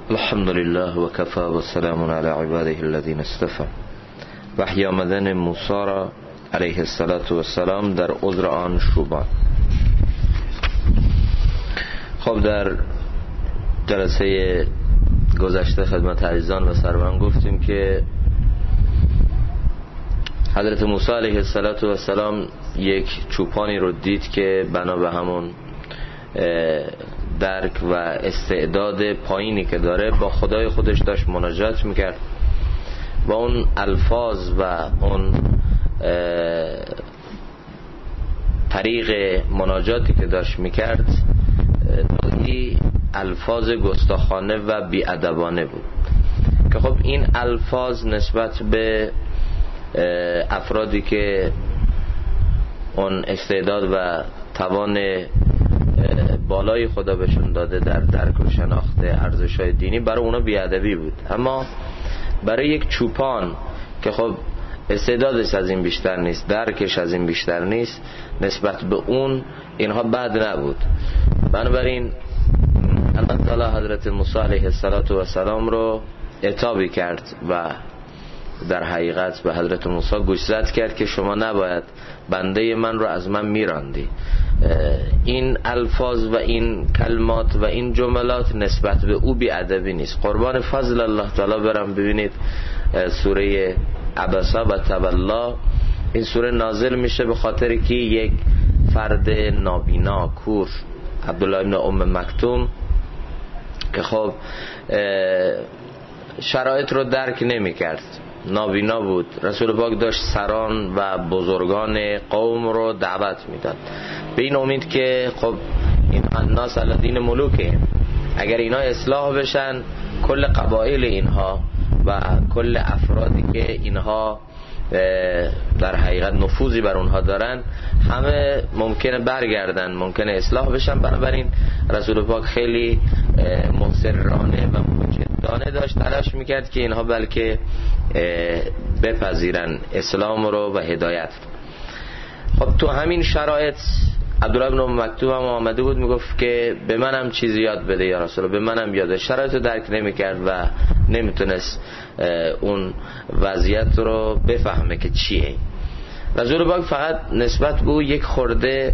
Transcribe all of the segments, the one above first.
الحمد لله و کفى و سلام علی عباده الذین اصطفى. وحی آمدن موسی را علیه السلام در عذر آن شوبان. خب در جلسه گذشته خدمت عزیزان و سروران گفتیم که حضرت موسی علیه السلام یک چوپانی رو دید که بنا به همون درک و استعداد پایینی که داره با خدای خودش داشت مناجات میکرد و اون الفاظ و اون طریق مناجاتی که داشت میکرد نوعی الفاظ گستاخانه و بی‌ادبانه بود که خب این الفاظ نسبت به افرادی که اون استعداد و توان بالای خدا بهشون داده در درک و شناخت ارزش‌های دینی برای اونا بی‌ادبی بود، اما برای یک چوپان که خب استعدادش از این بیشتر نیست، درکش از این بیشتر نیست، نسبت به اون اینها بد نبود. بنابراین الله تعالی حضرت موسی علیه السلام رو عتابی کرد و در حقیقت به حضرت موسی گوشزد کرد که شما نباید بنده من رو از من میراندی. این الفاظ و این کلمات و این جملات نسبت به او بی‌ادبی نیست. قربان فضل الله تعالی برم. ببینید سوره عبس و تولا، این سوره نازل میشه به خاطر که یک فرد نابینا کور، عبدالله ابن ام مکتوم، که خب شرایط رو درک نمی کرد، نابینا بود، رسول پاک داشت سران و بزرگان قوم رو دعوت میداد به این امید که خب این الناس علی دین ملوکه، اگر اینا اصلاح بشن کل قبایل اینها و کل افرادی که اینها در حقیقت نفوذی بر اونها دارن همه ممکنه برگردن، ممکنه اصلاح بشن. بنابراین رسول پاک خیلی مصرانه و مجدانه داشت تلاش میکرد که اینها بلکه بپذیرن اسلام رو و هدایت. خب تو همین شرایط عبدالله بن ام مکتوم هم آمده بود میگفت که به منم چیزی یاد بده یا رسول الله، به منم یاد. شرایط رو درک نمیکرد و نمیتونست اون وضعیت رو بفهمه که چیه. رسول پاک فقط نسبت به او یک خورده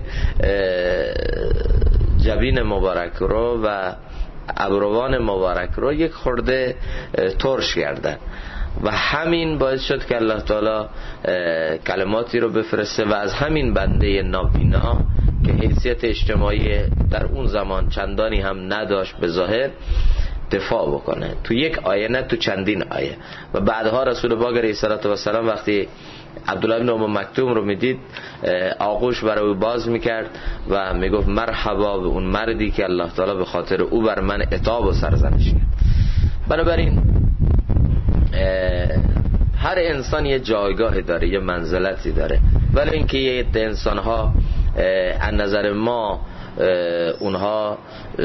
جبین مبارک رو و ابروان مبارک رو یک خورده ترش کردن و همین باعث شد که الله تعالی کلماتی رو بفرسته و از همین بنده نابینا که حیثیت اجتماعی در اون زمان چندانی هم نداشت به ظاهر دفاع بکنه، تو یک آیه نه تو چندین آیه. و بعدها رسول پاک علیه السلام وقتی عبدالله بن ام مکتوم رو میدید آغوش برای او باز میکرد و میگفت مرحبا به اون مردی که الله تعالی به خاطر او بر من عتاب و سرزنش کرد. بنابراین هر انسان یه جایگاهی داره، یه منزلتی داره، ولی اینکه یه عده انسان ها از نظر ما اونها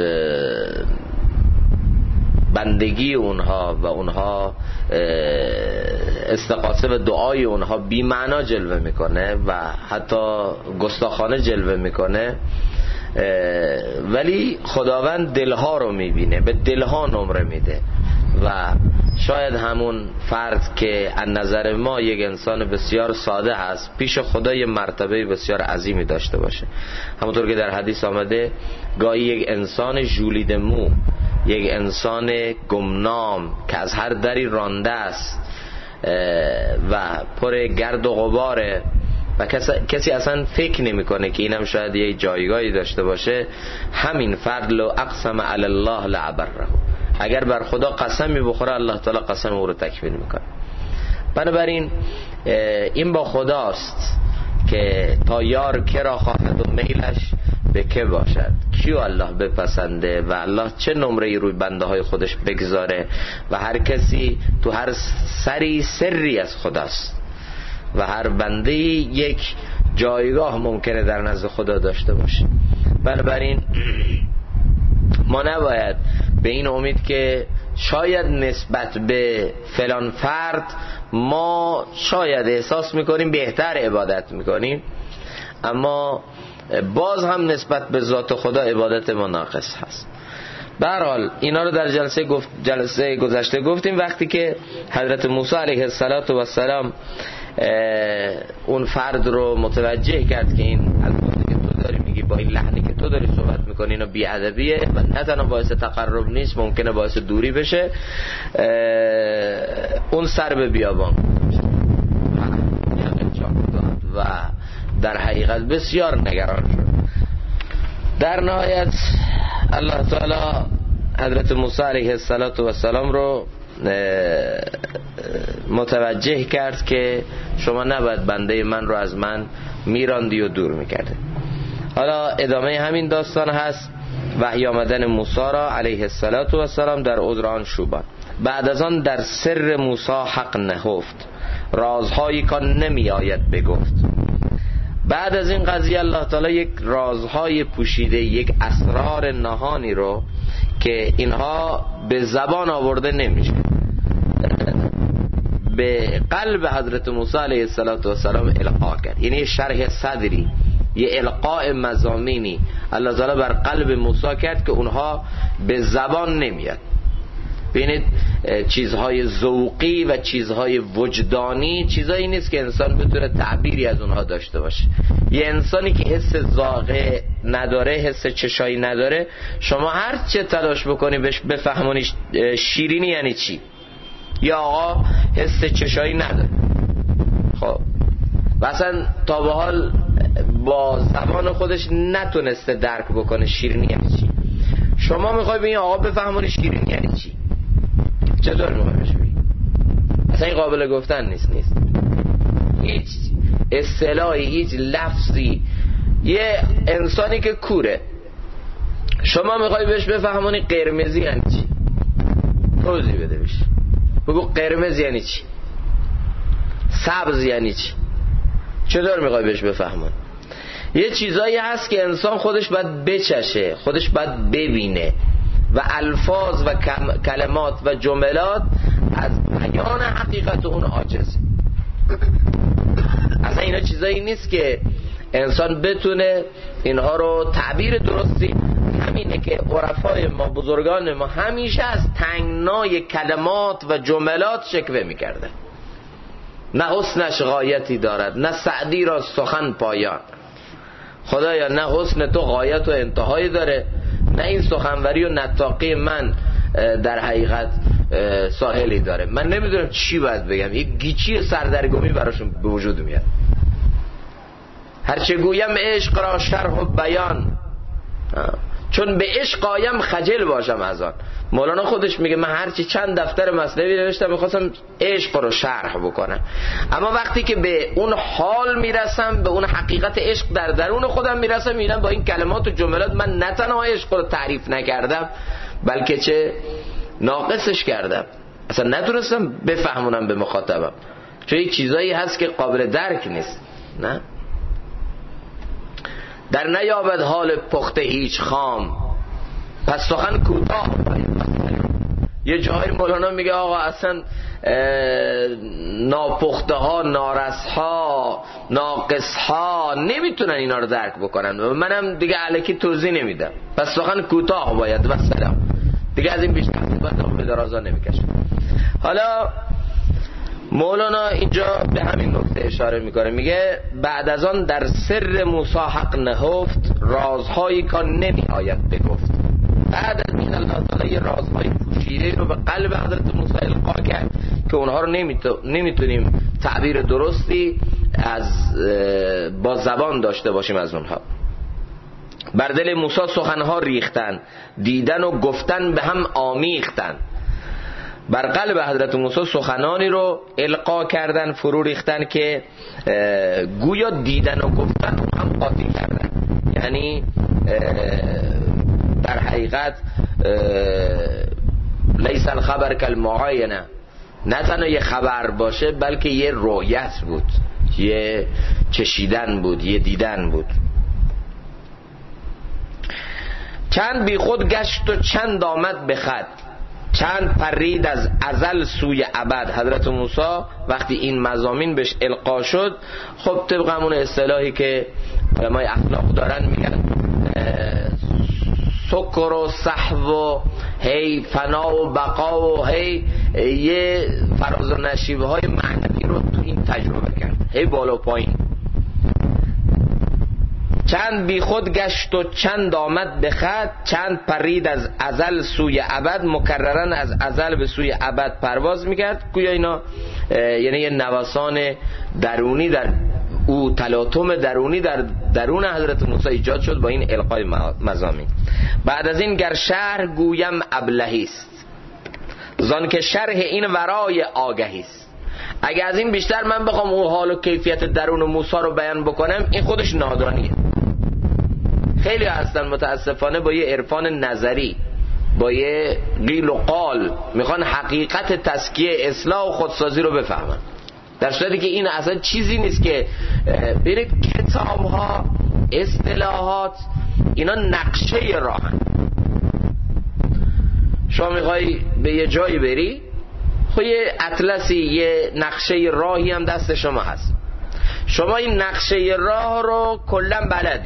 بندگی اونها و اونها استغاثه و دعای اونها بی معنا جلوه میکنه و حتی گستاخانه جلوه میکنه، ولی خداوند دلها رو میبینه، به دلها نمره میده و شاید همون فرد که از نظر ما یک انسان بسیار ساده هست پیش خدا یه مرتبه بسیار عظیمی داشته باشه. همونطور که در حدیث آمده گاهی یک انسان ژولیده مو، یک انسان گمنام که از هر دری رانده است و پر گرد و غباره و کسی اصلا فکر نمیکنه که اینم شاید یه جایگاهی داشته باشه، همین فرد لو اقسم علی الله لعبره، اگر بر خدا قسمی بخوره الله تعالی قسم او رو تکمیل میکنه. بنابراین این با خداست که تا یار که را خواهد و میلش به که باشد، کیو الله بپسنده و الله چه نمره‌ای روی بنده های خودش بگذاره و هر کسی تو هر سری از خداست و هر بنده یک جایگاه ممکنه در نزد خدا داشته باشه. بنابراین ما نباید به این امید که شاید نسبت به فلان فرد ما شاید احساس میکنیم بهتر عبادت میکنیم، اما باز هم نسبت به ذات خدا عبادت ما ناقص هست. به هر حال اینا رو در جلسه گذشته گفتیم. وقتی که حضرت موسی علیه السلام اون فرد رو متوجه کرد که این الفاظی که تو داری میگی با این لحنی که تو داری صحبت میکنی اینا بی‌ادبیه و نه تنها باعث تقرب نیست، ممکنه باعث دوری بشه، اون سر به بیابان و در حقیقت بسیار نگران شد. در نهایت الله تعالی حضرت موسی علیه السلام رو متوجه کرد که شما نباید بنده من رو از من میراندی و دور میکرده. حالا ادامه همین داستان هست وحی آمدن موسی را علیه السلام در عذران شوبان. بعد از آن در سر موسی حق نهفت، رازهایی که نمی آید بگفت. بعد از این قضیه الله تعالی یک رازهای پوشیده، یک اسرار نهانی رو که اینها به زبان آورده نمیشه به قلب حضرت موسی علیه السلام القا کرد. یعنی شرح صدری، یه القاء مضامینی الله تعالی بر قلب موسی کرد که اونها به زبان نمیاد. ببینید چیزهای ذوقی و چیزهای وجدانی چیزایی نیست که انسان بتونه تعبیری از اونها داشته باشه. یه انسانی که حس ذائقه نداره، حس چشایی نداره، شما هر چه تلاش بکنی بهش بفهمونی شیرینی یعنی چی، یا آقا حس چشایی نداره، خب مثلا تا به حال با زبان خودش نتونسته درک بکنه شیرینی یعنی چی، شما میخوای به این آقا بفهمونی شیرینی یعنی چی، چطور میخوای بهش بگی؟ اصلا این قابل گفتن نیست. هیچ اصطلاحی، هیچ لفظی. یه انسانی که کوره، شما میخوای بهش بفهمونی قرمزی یعنی چی، توضیح بده بهش، بگو قرمز یعنی چی، سبز یعنی چی، چطور میخوای بهش بفهمون؟ یه چیزایی هست که انسان خودش باید بچشه، خودش باید ببینه و الفاظ و کلمات و جملات از بیان حقیقت اون عاجزه. اصلا اینا چیزایی نیست که انسان بتونه اینها رو تعبیر درستی. همینه که عرفای ما، بزرگان ما همیشه از تنگنای کلمات و جملات شکوه میکردن. نه حسنش غایتی دارد، نه سعدی را سخن پایان. خدایا نه حسن تو غایت و انتهایی داره، نه این سخنوری و نطاقی من در حقیقت ساحلی داره. من نمیدونم چی باید بگم، یک گیچی سردرگمی براشون به وجود میاد. هرچه گویم عشق را شرح و بیان، چون به عشق آیم خجل باشم از آن. مولانا خودش میگه من هرچی چند دفتر مثنوی نوشتم میخواستم عشق رو شرح بکنم، اما وقتی که به اون حال میرسم، به اون حقیقت عشق در درون خودم میرسم، میبینم با این کلمات و جملات من نه تنها عشق رو تعریف نکردم بلکه چه ناقصش کردم، اصلا نتونستم بفهمونم به مخاطبم، چون یک چیزایی هست که قابل درک نیست. نه در نیابد حال پخته هیچ خام، پس سخن کوتاه. یه جایی مولانا میگه آقا اصلا ناپخته ها، نارس ها، ناقص ها نمیتونن اینا رو درک بکنن و منم دیگه الکی توضیح نمیدم، پس سخن کوتاه باید و سلام، دیگه از این بیشتر به درازا نمیکشم. حالا مولانا اینجا به همین نکته اشاره میکنه، میگه بعد از آن در سر موسی حق نهفت، رازهایی که نمی آید بگفت. بعد از این الله تعالی رازهای پوشیده رو به قلب حضرت موسی القا کرد که اونها رو نمیتونیم تعبیر درستی از با زبان داشته باشیم از اونها. بر دل موسی سخنها ریختن، دیدن و گفتن به هم آمیختن. بر قلب حضرت موسی سخنانی رو القا کردن، فرو ریختن که گویا دیدن و گفتن هم قاطی کردن. یعنی در حقیقت لیس الخبر کالمعاینه، نه تنها یه خبر باشه بلکه یه رؤیت بود، یه چشیدن بود، یه دیدن بود. چند بی خود گشت و چند آمد به خود، چند پرید از ازل سوی ابد. حضرت موسی وقتی این مضامین بهش القا شد، خب طبق همون اصطلاحی که علمای اخلاق دارن میگن سکر و سحو و هی فنا و بقا و هی یه فراز و نشیبه های معنوی رو تو این تجربه کرد، هی بالا پایین. چند بی خود گشت و چند آمد به خط، چند پرید از ازل سوی ابد، مکررن از ازل به سوی ابد پرواز میکرد. گویا اینا یعنی یه نوسان درونی در او، تلاطم درونی در درون حضرت موسی ایجاد شد با این القای مضامین. بعد از این گر شرح گویم ابلهی است، زان که شرح این ورای آگهی است. اگه از این بیشتر من بخوام اون حال و کیفیت درون موسی رو بیان بکنم، این خودش نادانیه. خیلی هستن متاسفانه با یه عرفان نظری، با یه قیل و قال میخوان حقیقت تزکیه، اصلاح و خودسازی رو بفهمن، در صورتی که این اصلا چیزی نیست. که برید کتاب ها، اصطلاحات، اینا نقشه راهن. شما میخوای به یه جایی بری، خب یه اطلسی، یه نقشه راهی هم دست شما هست، شما این نقشه راه رو کلا بلدی،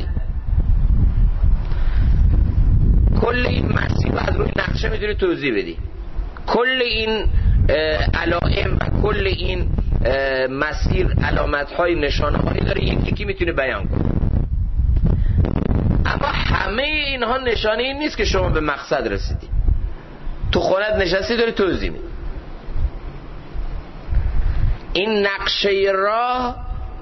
کل این مسیر رو از روی نقشه میتونی توضیح بدی، کل این علائم و کل این مسیر علامت‌های نشانه‌هایی داره، یکی میتونه بیان کنه. اما همه اینها نشانه این نیست که شما به مقصد رسیدی. تو خودت نشستی داری توضیح میدی. این نقشه راه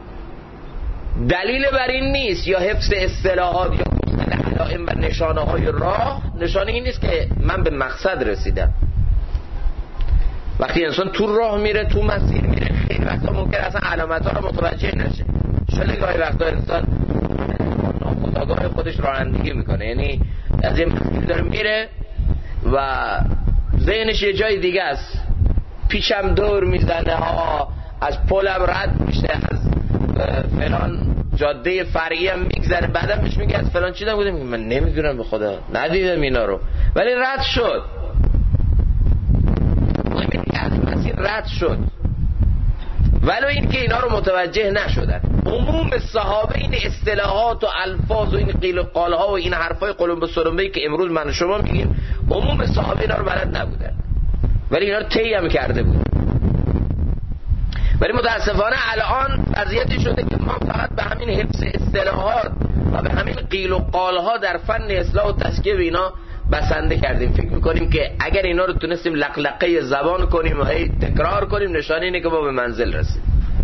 دلیل بر این نیست، یا حفظ اصطلاحات یا علائم و نشانه‌های راه نشانه این نیست که من به مقصد رسیدم. وقتی انسان تو راه میره، تو مسیر میره، خیلی وقتا ممکن اصلا علامت‌ها رو متوجه نشه. شده گاهی وقتا انسان ناخودآگاه خودش رانندگی میکنه، یعنی از این مسیر داره میره و ذهنش یه جای دیگه است، پیشم دور میزنه ها، از پلم رد میشه، از فلان جاده فرعی هم میگذره، بعدم بهش میگه از فلان چی بودم، من نمیدونم به خدا، ندیدم اینا رو، ولی رد شد. مسیر رد شد، ولو این که اینا رو متوجه نشدن. عموم صحابه این اصطلاحات و الفاظ و این قیل و قالها و این حرفای قلمبه سرمبه‌ای که امروز من و شما میگیم، عموم صحابه اینا رو بلد نبودن، ولی اینا رو طی هم کرده بود. ولی متاسفانه الان وضعیتی شده که ما فقط به همین حفظ اصطلاحات و به همین قیل و قالها در فن اصلاح و تزکیه به اینا بسنده کردیم. فکر میکنیم که اگر اینا رو تونستیم لقلقه زبان کنیم و تکرار کنیم، نشانه اینه که ما به منزل رسیم.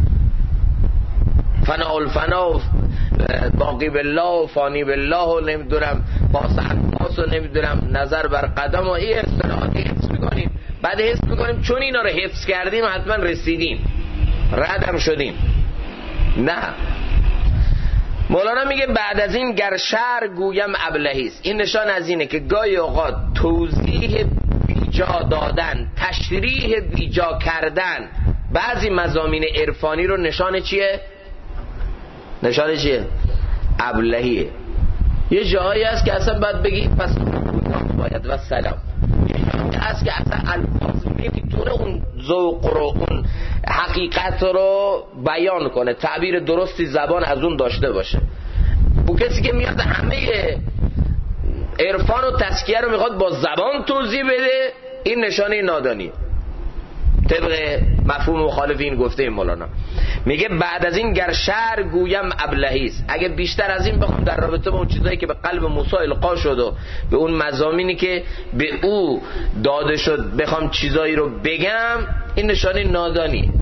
فنا الفنا و باقی بالله و فانی بالله و نمیدونم پاس انفاس و نمیدونم نظر بر قدم و این اصطلاحات حفظ میکنیم. بعد حفظ میکنیم چون اینا رو حفظ کردیم حتما رسیدیم، ردم شدیم. نه، مولانا میگه بعد از این گر شعر گویم ابلهی است. این نشان از اینه که گاهی اوقات توضیح بیجا دادن، تشریح بیجا کردن بعضی مضامین عرفانی رو نشان چیه؟ نشان چیه؟ ابلهیه. یه جایی هست که اصلا باید بگی پس باید و سلام. یه جایی هست که اصلا الفاظ نمیتونه اون ذوق رو، اون حقیقت رو بیان کنه، تعبیر درستی زبان از اون داشته باشه. اون کسی که میاد همه عرفان و تزکیه رو میخواد با زبان توضیح بده، این نشانه نادانی طبق مفهوم مخالف این گفته مولانا. میگه بعد از این گر شعر گویم ابلهی است. اگه بیشتر از این بخوام در رابطه با اون چیزایی که به قلب موسی القا شد و به اون مضامینی که به او داده شد بخوام چیزایی رو بگم، این نشانه نادانی.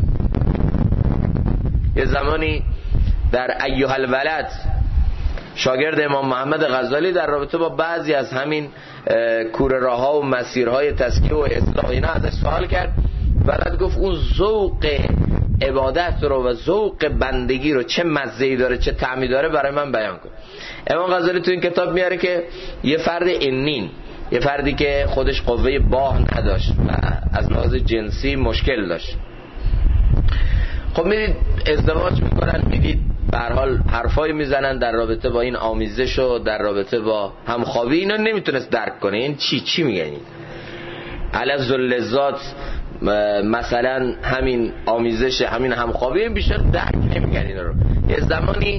یه زمانی در ایها الولد شاگرد امام محمد غزالی در رابطه با بعضی از همین کوره راه‌ها و مسیرهای تزکیه و اصلاح اینا ازش سوال کرد. بعد گفت اون ذوق عبادت رو و ذوق بندگی رو چه مزه‌ای داره، چه طعمی داره، برای من بیان کن. امام غزالی تو این کتاب میاره که یه فرد انین، یه فردی که خودش قوه باه نداشت و از لحاظ جنسی مشکل داشت، خب میدید ازدواج میکنن، میدید به هر حال حرفایی میزنن در رابطه با این آمیزش و در رابطه با همخوابی. اینا نمیتونست درک کنه این چی میگن، این علز اللذات مثلا همین آمیزش، همین همخوابی، بیشتر درک نمیگن اینا رو. یه زمانی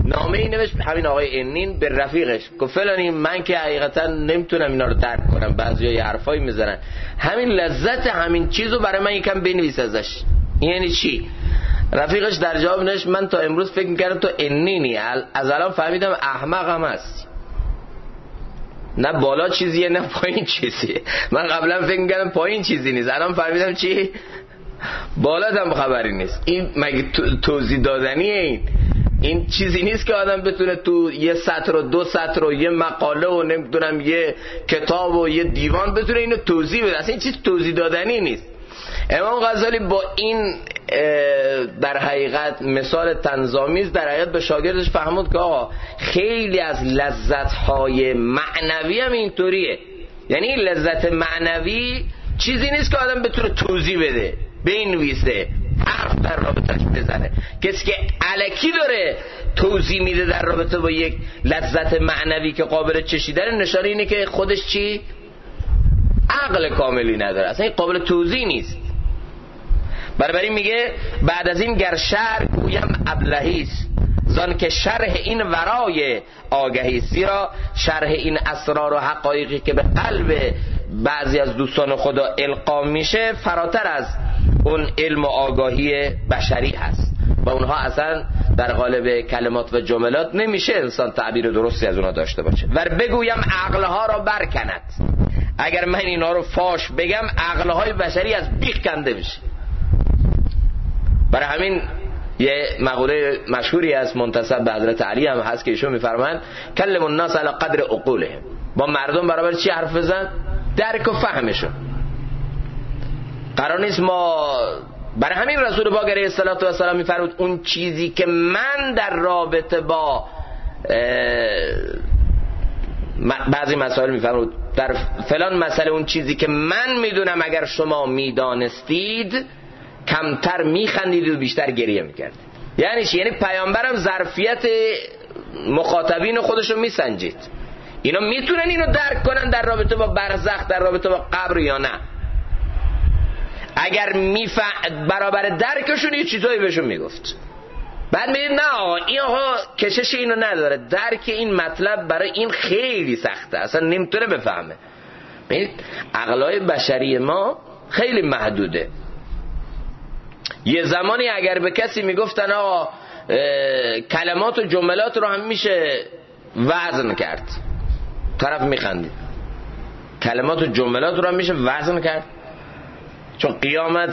نامه ای نوشت همین آقای انین به رفیقش که فلانی من که حقیقتا نمیتونم اینا رو درک کنم، بعضیا یه حرفایی میزنن، همین لذت همین چیزو برای من یکم بنویس ازش. یعنی چی؟ رفیقش در جواب نوشت من تا امروز فکر میکردم تو انینی، از الان فهمیدم احمقم هستی. نه بالا چیزیه نه پایین چیزیه. من قبلا فکر میکردم پایین چیزی نیست، الان فهمیدم چی؟ بالا هم خبری نیست. این مگه توضیح دادنیه؟ این چیزی نیست که آدم بتونه تو یه سطر و دو سطر و یه مقاله و نمیدونم یه کتاب و یه دیوان بتونه اینو توضیح بده. اصلا این چیز توضیح دادنی نیست. امام غزالی با این در حقیقت مثال طنزآمیز در حقیقت به شاگردش فهمود که آقا خیلی از لذت‌های معنوی هم اینطوریه. یعنی لذت معنوی چیزی نیست که آدم بتونه توضیح بده، بنویسه، حرف در رابطه‌اش بزنه. کسی که الکی داره توضیح میده در رابطه با یک لذت معنوی که قابل چشیدن، نشانه اینه که خودش چی؟ عقل کاملی نداره، اصلا این قابل توضیح نیست. بنابراین میگه بعد از این گر شرح گویم ابلهیست، زان که شرح این ورای آگهی، زیرا شرح این اسرار و حقایقی که به قلب بعضی از دوستان خدا القا میشه فراتر از اون علم و آگاهی بشری هست و اونها اصلا در قالب کلمات و جملات نمیشه انسان تعبیر درستی از اونها داشته باشه. ور بگویم عقلها را برکند، اگر من اینا رو فاش بگم عقلهای بشری از بیخ کنده میشه. برای همین یه مقوله مشهوری از منتسب به حضرت علی هم هست که ایشون میفرمایند کلم الناس علی قدر عقولهم، با مردم برابر چی حرف بزن؟ درک و فهمشون. قرار نیست ما، برای همین رسول پاک علیه السلام میفرمود اون چیزی که من در رابطه با بعضی مسائل میفرمود در فلان مسئله اون چیزی که من میدونم اگر شما میدانستید کمتر میخندید و بیشتر گریه میکرد. یعنی چی؟ یعنی پیامبرم ظرفیت مخاطبین خودشو میسنجید، اینا میتونن اینو درک کنن در رابطه با برزخ، در رابطه با قبر یا نه. اگر برابر درکشون یه چیزایی بهشون میگفت، بعد میگید نه آقا این آقا کشش اینو نداره، درک این مطلب برای این خیلی سخته، اصلا نمیتونه بفهمه. ببینید عقلای بشری ما خیلی محدوده. یه زمانی اگر به کسی میگفتن آقا کلمات و جملات رو هم میشه وزن کرد، طرف میخندید. کلمات و جملات رو هم میشه وزن کرد، چون قیامت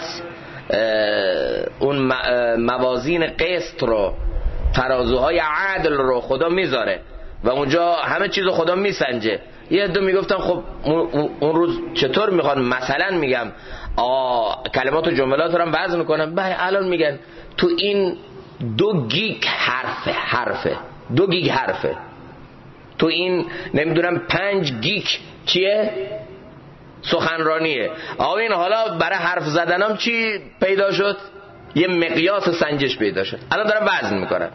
اون موازین قسط رو، ترازوهای عدل رو خدا میذاره و اونجا همه چیز رو خدا میسنجه. یه عده میگفتن خب اون روز چطور میخوان مثلا میگم کلمات و جملات رو هم وزن کنن، الان میگن تو این 2 گیگ حرفه 2 گیگ حرفه، تو این نمیدونم 5 گیگ چیه سخنرانیه. آقا این حالا برای حرف زدنم چی پیدا شد؟ یه مقیاس سنجش پیدا شد. الان دارن وزن میکنن،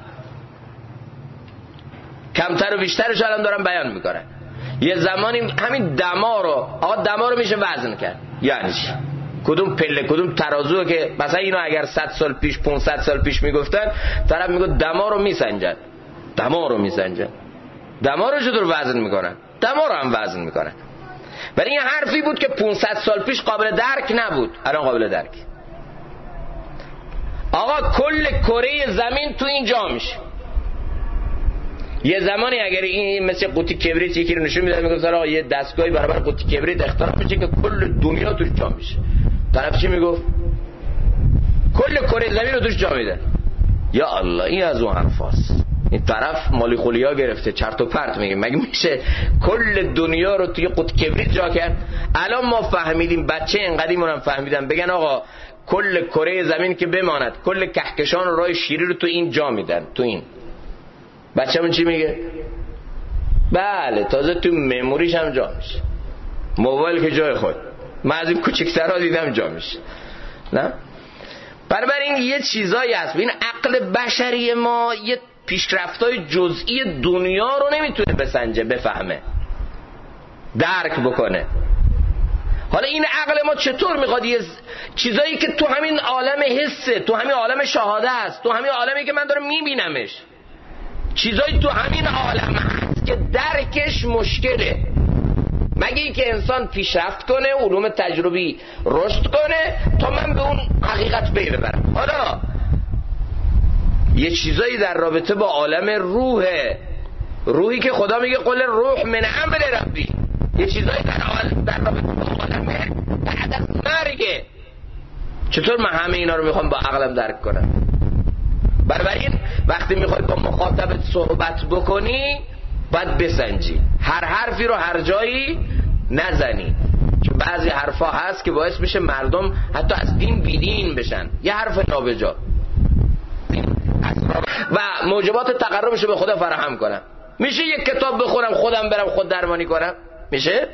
کمتر و بیشترش الان دارن بیان میکنن. یه زمانی همین دما رو میشه وزن کرد. یعنی چی؟ کدوم پله کدوم ترازو که مثلا اینو اگر 100 سال پیش 500 سال پیش میگفتن، طرف میگه دما رو میسنجن. دما رو چطور وزن میکنن؟ دما رو هم وزن میکنن. ولی این حرفی بود که 500 سال پیش قابل درک نبود، الان قابل درک. آقا کل کره زمین تو این جا میشه. یه زمانی اگر این مثل قوطی کبریت یکی رو نشون میداد میگفت آقا یه دستگاهی برابر قوطی کبریت اختراع میشه که کل دنیا توش جا میشه، طرف چی میگفت؟ کل کره زمین رو توش جا میده. یا الله این از اون حرفاست. این طرف مالی خولیا گرفته چرت و پرت میگه، مگه میشه کل دنیا رو توی قوطی کبریت جا کرد؟ الان ما فهمیدیم، بچه اینقدیمون هم فهمیدن، بگن آقا کل کره زمین که بماند کل کهکشان و راه شیری رو تو این جا میدن. تو این بچه‌مون چی میگه؟ بله تازه تو مموریش هم جا میشه، موبایل که جای خود، من از این کوچکترها دیدم جا میشه. نه بنابراین یه چیزایی هست. این عقل بشری ما یه پیشرفت‌های جزئی دنیا رو نمیتونه بسنجه، بفهمه، درک بکنه. حالا این عقل ما چطور میخواد یه چیزایی که تو همین عالم حسه، تو همین عالم شهاده است، تو همین عالمی که من دارم میبینمش، چیزایی تو همین عالم هست که درکش مشکله، مگه اینکه انسان پیشرفت کنه، علوم تجربی رشد کنه تا من به اون حقیقت ببرم. حالا یه چیزایی در رابطه با عالم روحی که خدا میگه قل روح من امر ربی، یه چیزایی در رابطه با عالم بعد از مرگه. چطور من همه اینا رو میخوام با عقلم درک کنم؟ بنابراین وقتی میخوای با مخاطبت صحبت بکنی باید بسنجی، هر حرفی رو هر جایی نزنی، چون بعضی حرفا هست که باعث میشه مردم حتی از دین بیدین بشن. یه حرف نابجا و موجبات تقربش رو به خدا فراهم کنم. میشه یک کتاب بخورم خودم برم خود درمانی کنم؟ میشه؟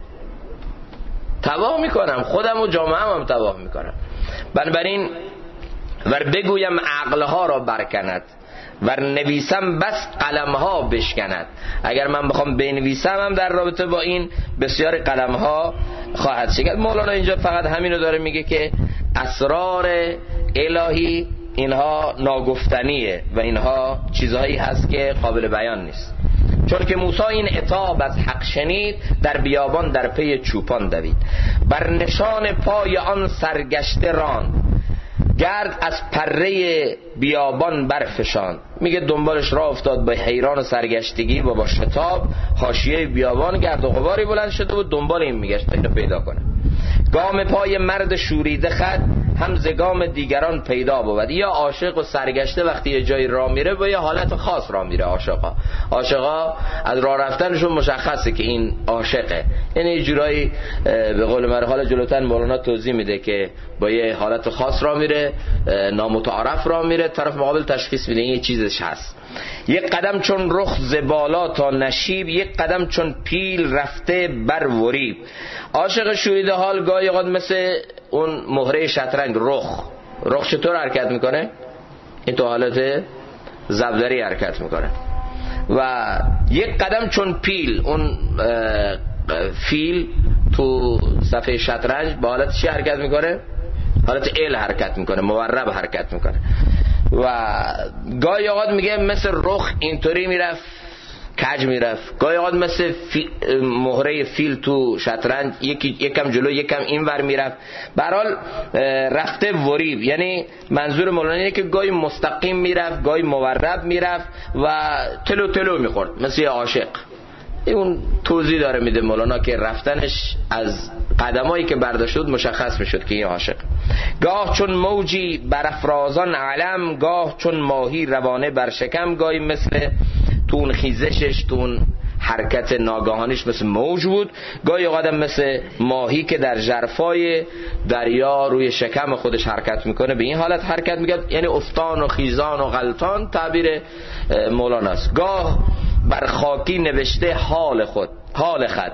تباه میکنم خودم و جامعه هم تباه میکنم. بنابراین ور بگویم عقلها را برکند، ور نویسم بس قلمها بشکند. اگر من بخوام بنویسم هم در رابطه با این بسیار قلمها خواهد شکست. مولانا اینجا فقط همین رو داره میگه که اسرار الهی اینها ناگفتنیه و اینها چیزهایی هست که قابل بیان نیست. چون که موسی این عتاب از حق شنید، در بیابان در پی چوپان دوید. بر نشان پای آن سرگشته راند، گرد از پره بیابان برفشان. میگه دنبالش راه افتاد با حیران و سرگشتگی و با شتاب، حاشیه بیابان گرد و غباری بلند شده و دنبال این میگشت تا اینو پیدا کنه. گام پای مرد شوریده خط، هم ز گام دیگران پیدا بود. یا عاشق و سرگشته وقتی یه جایی راه میره با یه حالت خاص راه میره. عاشقا از راه رفتنشون مشخصه که این عاشقه، یعنی یه جورایی به قول من حالا جلوتر مولانا توضیح میده که با یه حالت خاص راه میره، نامتعارف راه میره، طرف مقابل تشخیص میده این یه چیزش هست. یک قدم چون رخ ز بالا تا نشیب، یک قدم چون پیل رفته بر وریب. عاشق شوریده حال گاهی اوقات مثل اون مهره شطرنج رخ چطور حرکت میکنه؟ این تو حالت زبدری حرکت میکنه. و یک قدم چون پیل، اون فیل تو صفحه شطرنج با حالت چی حرکت میکنه؟ حالت ال حرکت میکنه، مورب حرکت میکنه. و گاهی اوقات میگه مثل رخ اینطوری میرفت کج میرفت، گاهی اوقات مثل مهره فیل تو شطرنج یکم جلو یکم اینور میرفت. به هر حال رفته وریب، یعنی منظور مولانا اینه که گاهی مستقیم میرفت، گاهی مورب میرفت و تلو میخورد مثل یه عاشق. اون توضیح داره میده مولانا که رفتنش از قدمایی که برداشت بود مشخص میشد که این عاشق. گاه چون موجی برافرازان علم، گاه چون ماهی روانه بر شکم. گاهی مثل تون خیزشش، تون حرکت ناگهانیش مثل موج بود، گاهی اوقات مثل ماهی که در ژرفای دریا روی شکم خودش حرکت میکنه به این حالت حرکت میکنه، یعنی افتان و خیزان و غلطان تعبیر مولاناست. گاه بر خاکی نوشته حال خط،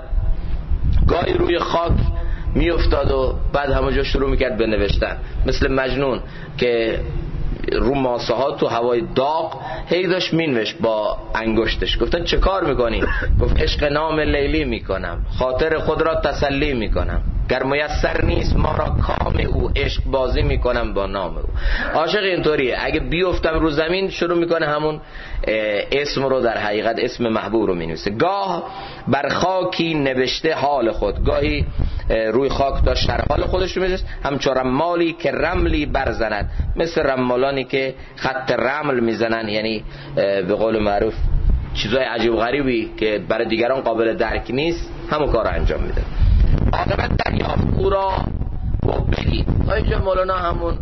گاهی روی خاک می افتاد و بعد همونجا شروع میکرد به نوشتن، مثل مجنون که رو ماسه ها تو هوای داغ هی داشت مینوشت با انگشتش. گفتن چه کار میکنی؟ گفت عشق نام لیلی میکنم، خاطر خود را تسلی میکنم، گر میسر نیست ما را کام او، عشق بازی میکنم با نام او. عاشق اینطوریه، اگه بیفتم رو زمین شروع میکنه همون اسم رو در حقیقت اسم محبوب رو مینویسه. گاه بر خاکی نوشته حال خود، گاهی روی خاک داشت در حال خودش رو میذاشت. همچون رمالی که رملی برزند، مثل رمالانی که خط رمل میزنن، یعنی به قول معروف چیزای عجیب غریبی که برای دیگران قابل درک نیست همون کار رو انجام میده. عاقبت دریافت او را و بدید. اینجا مولانا همون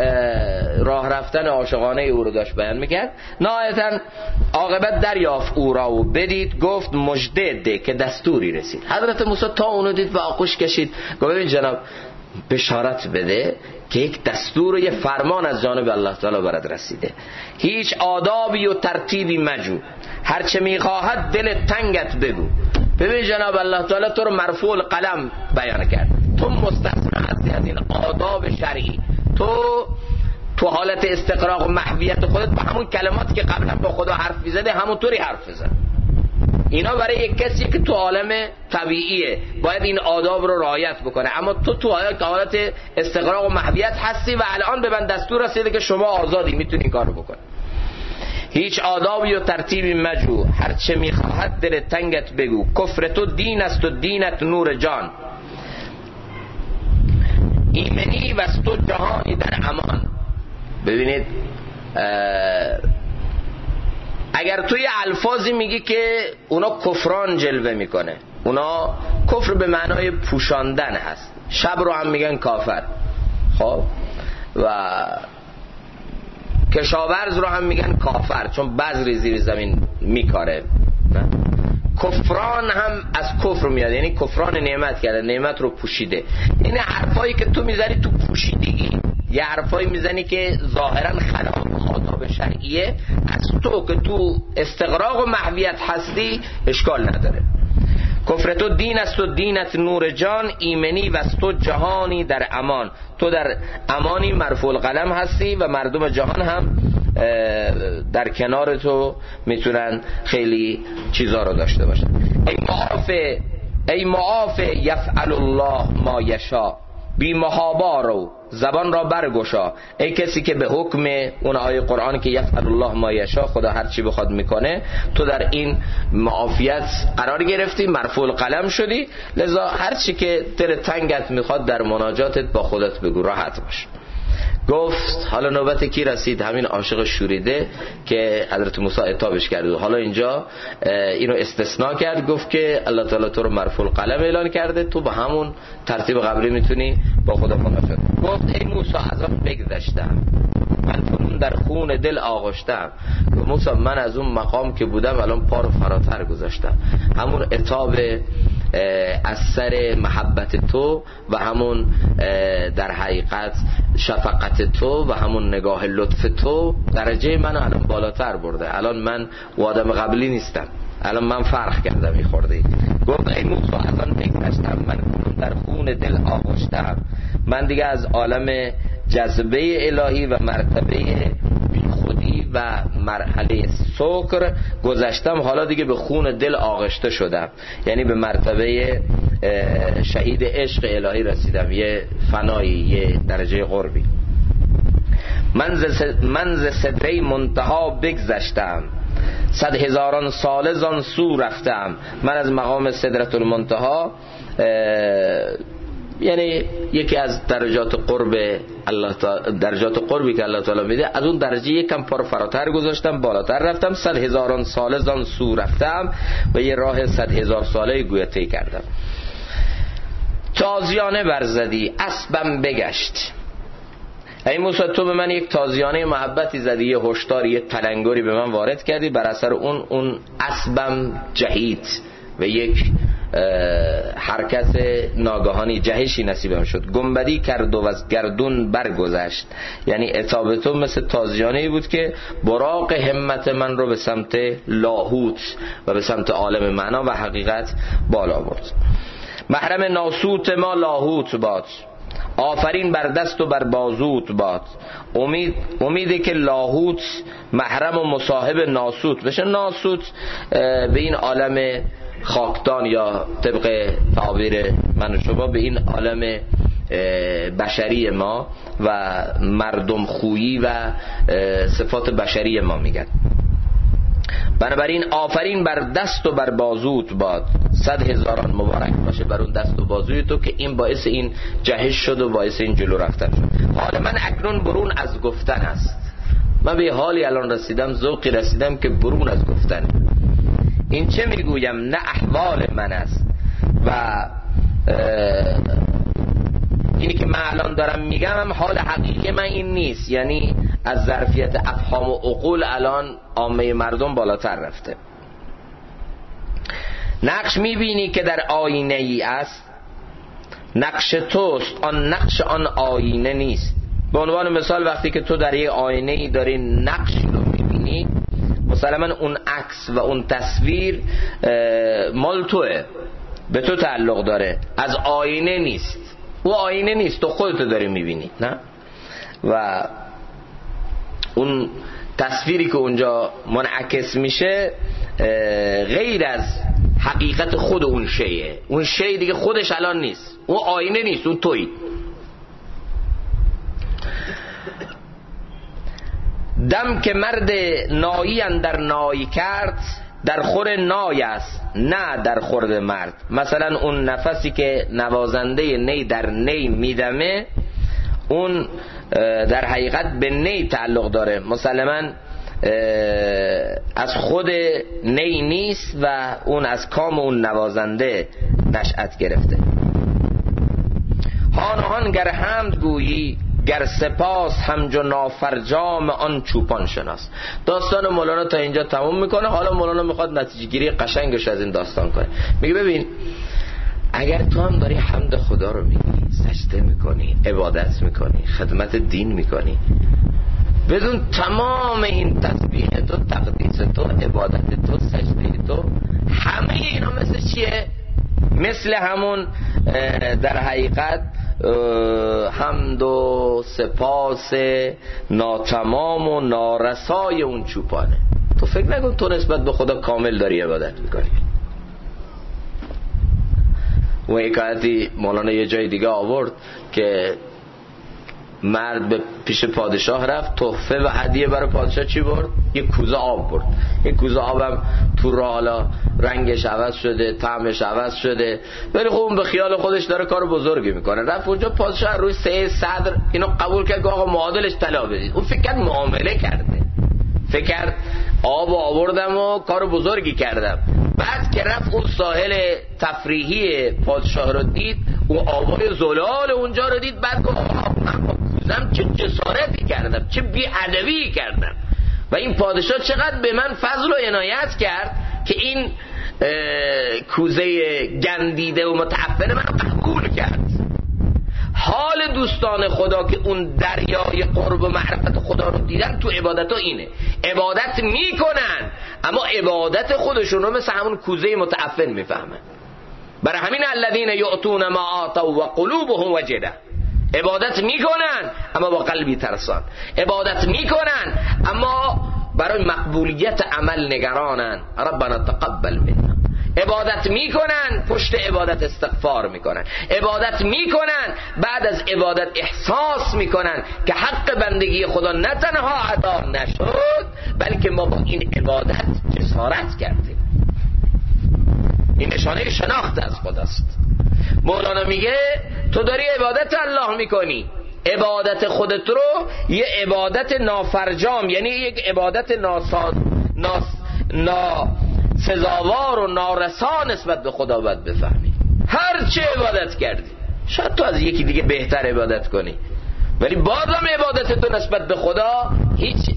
راه رفتن عاشقانه او رو داشت بیان میکرد. نهایتاً عاقبت دریافت او را و بدید، گفت مژده ده که دستوری رسید. حضرت موسی تا اونو دید و آغوش کشید، گفت ببین جناب بشارت بده که یک دستور و یک فرمان از جانب الله تعالی برات رسیده. هیچ آدابی و ترتیبی مجو، هرچه میخواهد دل تنگت بگو. ببین جناب الله تعالی تو رو مرفوع القلم بیان کرد، تو مستثنا هستی از این آداب شرعی. تو حالت استقراق و محویت خودت با همون کلماتی که قبلا با خدا حرف میزده همونطوری حرف بزن. اینا برای یک کسی که تو عالم طبیعیه باید این آداب رو رعایت بکنه، اما تو حالت استقراق و محویت هستی و الان به من دستور رسیده که شما آزادی میتونی این کار رو بکنی. هیچ آدابی و ترتیبی مجو، هر چه میخواهد دل تنگت بگو، کفر تو دین است و دینت نور جان، ایمنی و تو جهانی در امان. ببینید اگر توی الفاظی میگی که اونا کفران جلوه میکنه، اونا کفر به معنای پوشاندن هست، شب رو هم میگن کافر، خب، و کشاورز رو هم میگن کافر چون بذری زیر زمین میکاره. کفران هم از کفر میاد، یعنی کفران نعمت کرده، نعمت رو پوشیده. این حرفایی که تو میزنی تو پوشیدگی، یه حرفایی میزنی که ظاهرا خلاف آداب شرعیه، از تو که تو استغراق و محویت هستی اشکال نداره. کفر تو دین است و دینت نور جان، ایمنی و تو جهانی در امان. تو در امانی مرفوع القلم هستی و مردم جهان هم در کنار تو میتونن خیلی چیزا رو داشته باشن. ای معاف یفعل الله ما یشا، بی محابا رو زبان را برگشا. ای کسی که به حکم اون آیه قرآن که یفعل الله ما یشا، خدا هر چی بخواد میکنه، تو در این معافیت قرار گرفتی، مرفوع القلم شدی، لذا هر چی که دل تنگت میخواد در مناجاتت با خودت بگو، راحت باش. گفت حالا نوبت کی رسید؟ همین عاشق شوریده که حضرت موسی عتابش کرد. حالا اینجا اینو استثناء کرد، گفت که الله تعالی تو رو مرفوع القلم اعلان کرده، تو با همون ترتیب قبلی میتونی با خدا مناجات. گفت ای موسی از آن بگذشتم، من کنون در خون دل آغشتم. موسی من از اون مقام که بودم الان پا رو فراتر گذاشتم. همون عتاب از سر محبت تو و همون در حقیقت شفقت تو و همون نگاه لطف تو درجه من الان بالاتر برده. الان من و آدم قبلی نیستم، الان من فرق کردم. این خورده گفت ای موسی از آن بگذشتم، من در خون دل آغشتم. من دیگه از عالم جذبه الهی و مرتبه خودی و مرحله سکر گذشتم، حالا دیگه به خون دل آغشته شدم، یعنی به مرتبه شهید عشق الهی رسیدم، یه فنایی، یه درجه قربی. من ز سدره منتها بگذشتم، 100,000 ساله زان سو رفتم. من از مقام سدرة المنتها، یعنی یکی از درجات قرب الله تعالی، درجات قربی که الله تعالی میده، از اون درجه یکم پا فراتر گذاشتم، بالاتر رفتم. 100,000 ساله زان سو رفتم و یه راه 100,000 ساله گویا طی کردم. تازیانه برزدی اسبم بگشت. ای موسی تو به من یک تازیانه محبتی زدی، یه هشدار، یه تلنگری به من وارد کردی، بر اثر اون اسبم جهید و یک حرکت ناگهانی جهشی نصیبم شد. گنبدی کرد و از گردون برگذشت، یعنی عتاب تو مثل تازیانه‌ای بود که براق همت من رو به سمت لاهوت و به سمت عالم معنا و حقیقت بالا برد. محرم ناسوت ما لاهوت باد، آفرین بر دست و بر بازوت باد. امیده که لاهوت محرم و مصاحب ناسوت بشه. ناسوت به این عالم خاکدان یا طبق تعبیر من و شما به این عالم بشری ما و مردم خویی و صفات بشری ما میگن. بنابراین آفرین بر دست و بر بازوت باد، 100,000 مبارک باشه بر اون دست و بازوی تو که این باعث این جهش شد و باعث این جلو رفتن شد. حال من اکنون برون از گفتن است. من به حالی الان رسیدم، ذوقی رسیدم که برون از گفتن. این چه میگویم نه احوال من است و اینی که من الان دارم میگم هم حال حقیقی من این نیست، یعنی از ظرفیت افهام و عقول الان عامه مردم بالاتر رفته. نقش میبینی که در آینه ای است، نقش توست آن نقش آن آینه نیست. به عنوان مثال وقتی که تو در یک آینه ای داری نقش رو میبینی، مسلماً اون عکس و اون تصویر مال توه، به تو تعلق داره، از آینه نیست. او آینه نیست، تو خودت داری میبینی، نه؟ و اون تصویری که اونجا منعکس میشه غیر از حقیقت خود اون شیء. اون شیء دیگه خودش الان نیست، اون آینه نیست، اون تویی. دم که مرد نایی اندر نای کرد، در خور نای است نه در خورد مرد. مثلا اون نفسی که نوازنده نی در نی میدمه، اون در حقیقت به نی تعلق داره، مسلماً از خود نی نیست و اون از کام اون نوازنده نشأت گرفته. هان گر حمد گویی، گر سپاس همچو نافرجام آن چوپان شناس. داستان مولانا تا اینجا تموم میکنه. حالا مولانا میخواد نتیجه گیری قشنگش از این داستان کنه. میگه ببین، اگر تو هم داری حمد خدا رو میگی، سجده میکنی، عبادت میکنی، خدمت دین میکنی، بدون تمام این تسبیح تو، تقدیس تو، عبادت تو، سجده تو، همه اینا مثل چیه؟ مثل همون در حقیقت حمد و سپاس ناتمام و نارسای اون چوپانه. تو فکر نکن تو نسبت به خدا کامل داری عبادت میکنی. و حکایتی مولانا یه جای دیگه آورد که مرد به پیش پادشاه رفت، تحفه و هدیه برای پادشاه چی برد؟ یک کوزه آب برد. یک کوزه آبم تو راه حالا رنگش عوض شده، طعمش عوض شده، ولی خب اون به خیال خودش داره کار بزرگی میکنه. رفت اونجا، پادشاه روی سه صدر اینو قبول کرد که آقا معادلش طلا بدید. اون فکر کرد معامله کرده، فکر کرد آب آوردم و کار بزرگی کردم. بعد که رفت اون ساحل تفریحی پادشاه رو دید، اون آبای زلال اونجا رو دید، بعد گفت من با کوزم چه جسارتی کردم، چه بی‌ادبی کردم، و این پادشاه چقدر به من فضل و عنایت کرد که این کوزه گندیده و متعفن من قبول کرد. حال دوستان خدا که اون دریای قرب و معرفت خدا رو دیدن تو عبادت ها اینه، عبادت میکنن اما عبادت خودشون رو مثل همون کوزه متعفن میفهمن. برای همین الذین یؤتون ما آتوا و قلوبهم وجله، عبادت میکنن اما با قلبی ترسان، عبادت میکنن اما برای مقبولیت عمل نگرانن، ربنا تقبل منا. عبادت میکنن، پشت عبادت استغفار میکنن، عبادت میکنن، بعد از عبادت احساس میکنن که حق بندگی خدا نه تنها ادا نشد بلکه ما با این عبادت جسارت کردیم. این نشانه شناخت از خداست. مولانا میگه تو داری عبادت الله میکنی، عبادت خودت رو یه عبادت نافرجام، یعنی یک عبادت سزاوار و نارسا نسبت به خدا باید بفهمی. هر چه عبادت کردی، شاید تو از یکی دیگه بهتر عبادت کنی، ولی بازم عبادت تو نسبت به خدا هیچ.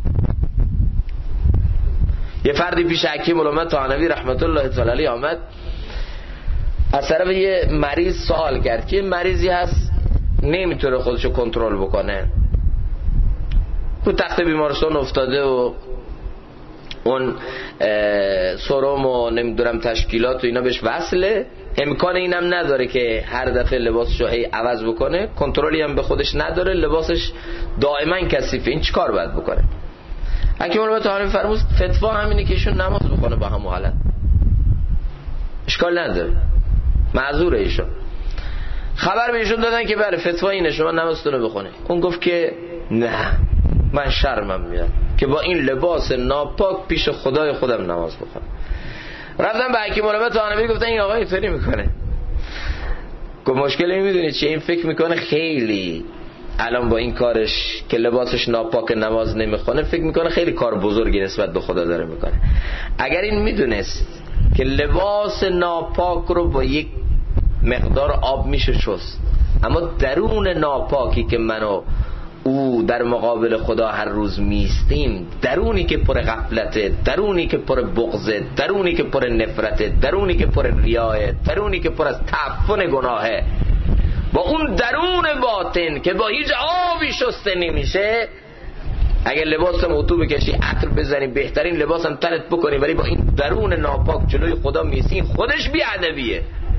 یه فردی پیش حکیم علامه طحنوی رحمت الله تعالی علیه آمد، از طرف یه مریض سوال کرد که مریضی هست نمیتونه خودشو کنترل بکنه، تو تخت بیمارستان افتاده و اون سرم و نمیدونم تشکیلات و اینا بهش وصله، امکان اینم نداره که هر دفعه لباسشو هی عوض بکنه، کنترلی هم به خودش نداره، لباسش دائما کثیفه، این چیکار باید بکنه؟ حکیم علامه طحنوی فرمود فتوا همینه که ایشون نماز بکنه با همون حالت، اشکال نداره، معذوره ایشون. خبر به ایشون دادن که بله فتوا اینه شما نمازتون رو بخونه. اون گفت که نه، من شرمم میاد که با این لباس ناپاک پیش خدای خودم نماز بخونم. رفتم به حکیم علامه طحنوی گفتن این آقا اینطوری میکنه. گفت مشکلی میدونی چیه؟ این فکر میکنه خیلی الان با این کارش که لباسش ناپاک نماز نمیخونه فکر میکنه خیلی کار بزرگی نسبت به خدا داره میکنه. اگر این میدونست که لباس ناپاک رو با یک مقدار آب میشه شست، اما درون ناپاکی که من و او در مقابل خدا هر روز میستیم، درونی که پر غفلته، درونی که پر بغضه، درونی که پر نفرته، درونی که پر ریاه، درونی که پر از تعفن گناهه، با اون درون باطن که با هیچ آبی شسته نمیشه، اگر لباس اتو بکشی، عطر بزنی، بهترین لباس هم تنت بکنی، ولی با این درون ناپاک جلوی خدا میسی، خودش بی‌ادبیه.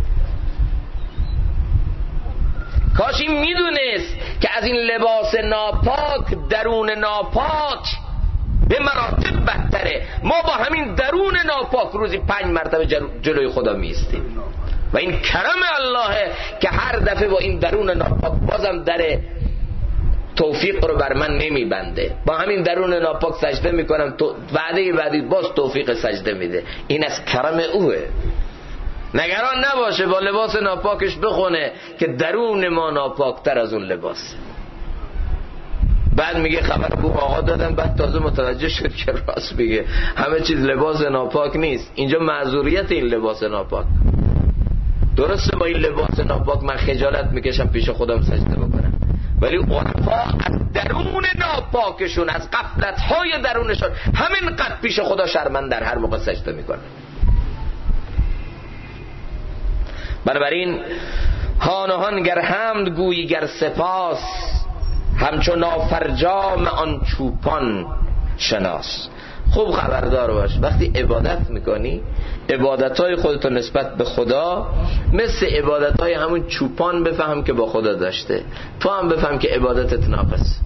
کاش این میدونست که از این لباس ناپاک درون ناپاک به مراتب بدتره. ما با همین درون ناپاک روزی 5 مرتبه جلوی خدا میستیم و این کرم اللهه که هر دفعه با این درون ناپاک بازم در توفیق رو بر من نمیبنده، با همین درون ناپاک سجده میکنم، تو وعده بعدی باز توفیق سجده میده. این از کرم اوه. نگران نباشه با لباس ناپاکش بخونه که درون ما ناپاکتر از اون لباس. بعد میگه خبر خوب آقا دادم، بعد تازه متوجه شد که راست میگه، همه چیز لباس ناپاک نیست، اینجا معذوریت این لباس ناپاک. درسته با این لباس ناپاک من خجالت میکشم پیش خودم سجده بکنم، ولی عرفا از درون ناپاکشون، از غفلت‌های درونشون همین قد پیش خدا شرمنده در هر موقع سجده میکنن. بنابراین هان گر حمد گویی گر سپاس، همچون نافرجام آن چوپان شناس. خوب خبردار باش وقتی عبادت میکنی، عبادتهای خودتو نسبت به خدا مثل عبادتهای همون چوپان بفهم که با خدا داشته، تو هم بفهم که عبادتت ناقص.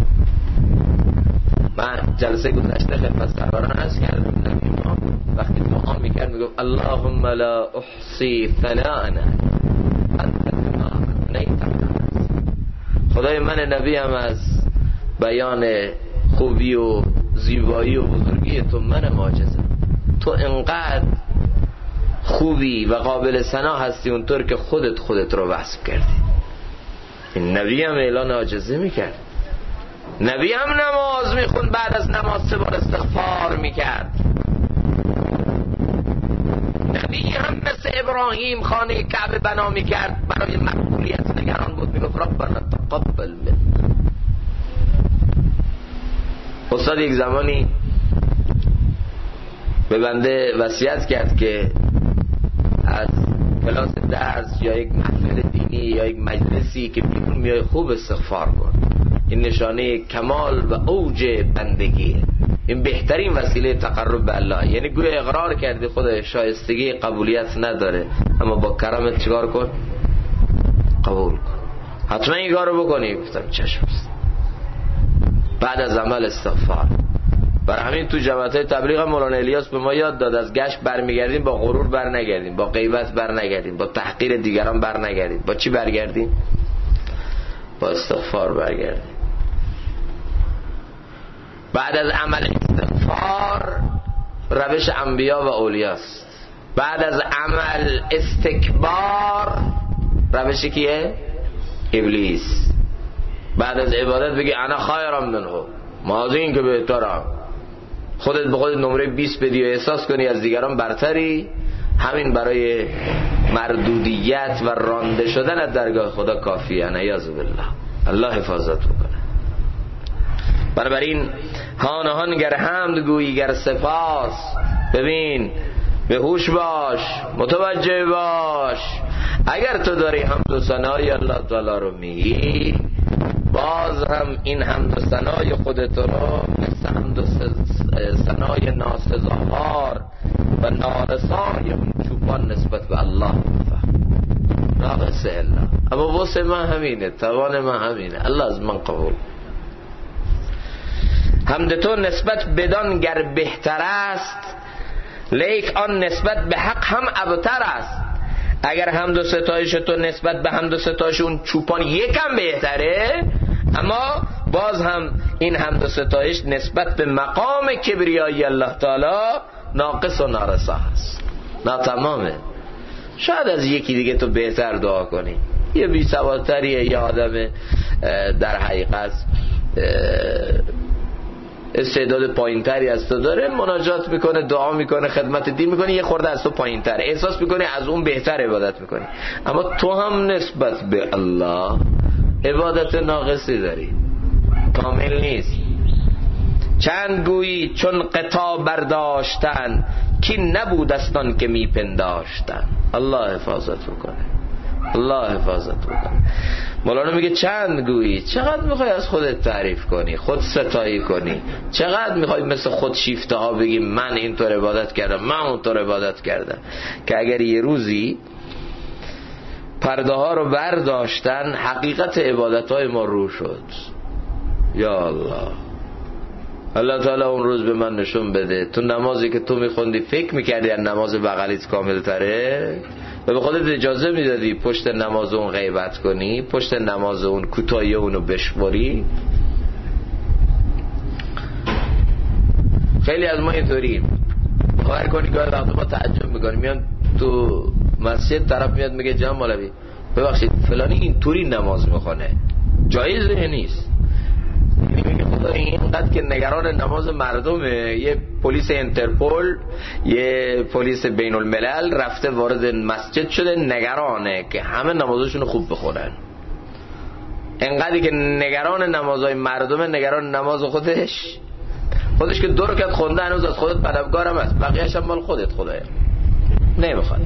من جلسه گذشته خدمت سروران عرض کردم، امام وقتی دعا میکرد میگفت اللهم لا احصی ثناء انت كما اثنیت علی نفسک. خدای من نبی هم از بیان خوبی و زیبایی و بزرگی تو منم عاجزم، تو انقدر خوبی و قابل ثنا هستی اونطور که خودت رو وصف کردی. این نبی هم اعلان عاجزی میکرد، نبی هم نماز میخوند، بعد از نماز 3 بار استغفار میکرد. نبی هم مثل ابراهیم خانه کعبه بنا میکرد، برای مقبولیت نگران بود، میگفت ربنا تقبل منا. استاد یک زمانی به بنده وصیت کرد که از کلاس درس یا یک محفل دینی یا یک مجلسی که بیرون میای خوب استغفار کن، این نشانه کمال و اوج بندگیه، این بهترین وسیله تقرب به الله. یعنی گویا اقرار کردی خدا شایستگی قبولیت نداره، اما با کرمت چیکار کن؟ قبول کن. حتما این کارو بکنی. گفتم چشم. بعد از عمل استغفار. برای همین تو جماعت‌های تبلیغ مولانا الیاس به ما یاد داد از گشت برمیگردیم با غرور برنگردیم، با غیبت برنگردیم، با تحقیر دیگران برنگردیم. با چی برگردیم؟ با استغفار برگردیم. بعد از عمل استغفار روش انبیا و اولیاست. بعد از عمل استکبار روش کیه؟ ابلیس. بعد از عبادت بگی انا خیرم منه، ما از این که بهترم، خودت به خودت نمره 20 بدی و احساس کنی از دیگران برتری، همین برای مردودیت و رانده شدن از درگاه خدا کافیه. نعوذ بالله، الله حفاظت بکنه. بنابراین هان گر حمد گویی گر سپاس. ببین به هوش باش، متوجه باش، اگر تو داری حمد و ثنای الله تعالی رو میگی، باز هم این حمد و ثنای خودت رو مثل حمد و ثنای ناسزاوار و نارسای اون چوپان نسبت به الله بفهم. ناقصه الله، اما واسه من همینه، توان من همینه، الله از من قبول. حمد تو نسبت بدان گر بهتر است، لیک آن نسبت به حق هم ابتر است. اگر حمد و ستایش تو نسبت به حمد و ستایش اون چوپان یکم بهتره، اما باز هم این حمد و ستایش نسبت به مقام کبریایی الله تعالی ناقص و نارسا هست، ناتمامه. شاید از یکی دیگه تو بهتر دعا کنی، یه بی سوادتریه، یه آدم در حقیقت استعداد پایینتری از تو داره، مناجات میکنه، دعا میکنه، خدمت دین میکنه، یه خورده از تو پایینتره، احساس میکنی از اون بهتر عبادت میکنی، اما تو هم نسبت به الله عبادت ناقصی داری، کامل نیست. چند گویی چون قطا برداشتن، کی نبودستان که میپنداشتن. الله حفاظت بکنه، الله حفاظت بکنه. مولانا میگه چند گویی، چقدر میخوای از خودت تعریف کنی، خود ستایی کنی، چقدر میخوای مثل خود شیفته ها بگی من اینطور عبادت کردم، من اونطور عبادت کردم، که اگر یه روزی پرده ها رو برداشتن حقیقت عبادت های ما رو شد. یا الله، الله تعالی اون روز به من نشون بده تو نمازی که تو میخوندی فکر میکردی از نماز بغلیت کامل تره، و به خودت اجازه میدادی پشت نماز اون غیبت کنی، پشت نماز اون کوتاهی اونو بشوری؟ خیلی از ما اینطوریم. باور کنی که وقتی ما تعجب میکنیم، میان تو مسجد طرف میاد میگه جناب مولوی ببخشید فلانی اینطوری نماز میخونه، جایزه نیست. میگه خدا اینقدر که نگران نماز مردمه، یه پلیس انترپول، یه پلیس بین الملل رفته وارد مسجد شده، نگرانه که همه نمازشون خوب بخونن. اینقدری که نگران نمازهای مردمه، نگران نماز خودش که 2 رکعت خونده هنوز از خودت طلبکارم است، بقیه‌اش هم مال خودت خدایا نمیخواد.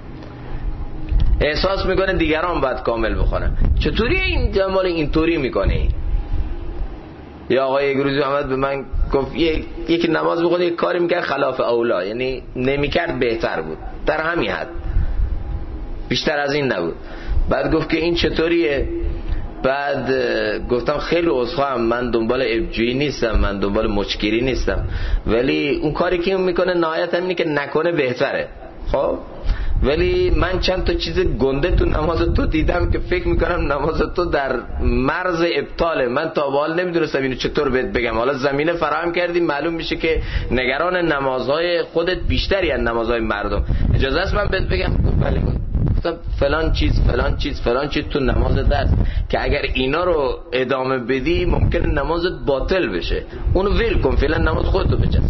احساس میکنه دیگران باید کامل بخونن. چطوری این جمال اینطوری میکنه؟ یا آقای یک روزی آمد به من گفت یکی نماز بخونه یک کاری میکرد خلاف اولا، یعنی نمیکرد بهتر بود، در همین حد، بیشتر از این نبود. بعد گفت که این چطوریه؟ بعد گفتم خیلی عذرخواهم، من دنبال ابجویی نیستم، من دنبال مچگیری نیستم، ولی اون کاری که اون میکنه نهایت اینه که نکنه بهتره. خب ولی من چند تا چیز گنده تو نماز تو دیدم که فکر میکنم نماز تو در مرز ابطاله. من تا به حال نمیدونستم اینو چطور بهت بگم، حالا زمینه فراهم کردیم، معلوم میشه که نگران نمازهای خودت بیشتری از نمازهای مردم. اجازه است من بهت بگم؟ بله. گفتم فلان چیز تو نمازت هست که اگر اینا رو ادامه بدی ممکنه نمازت باطل بشه، اونو ول کن، فعلا نماز خودتو بچسب.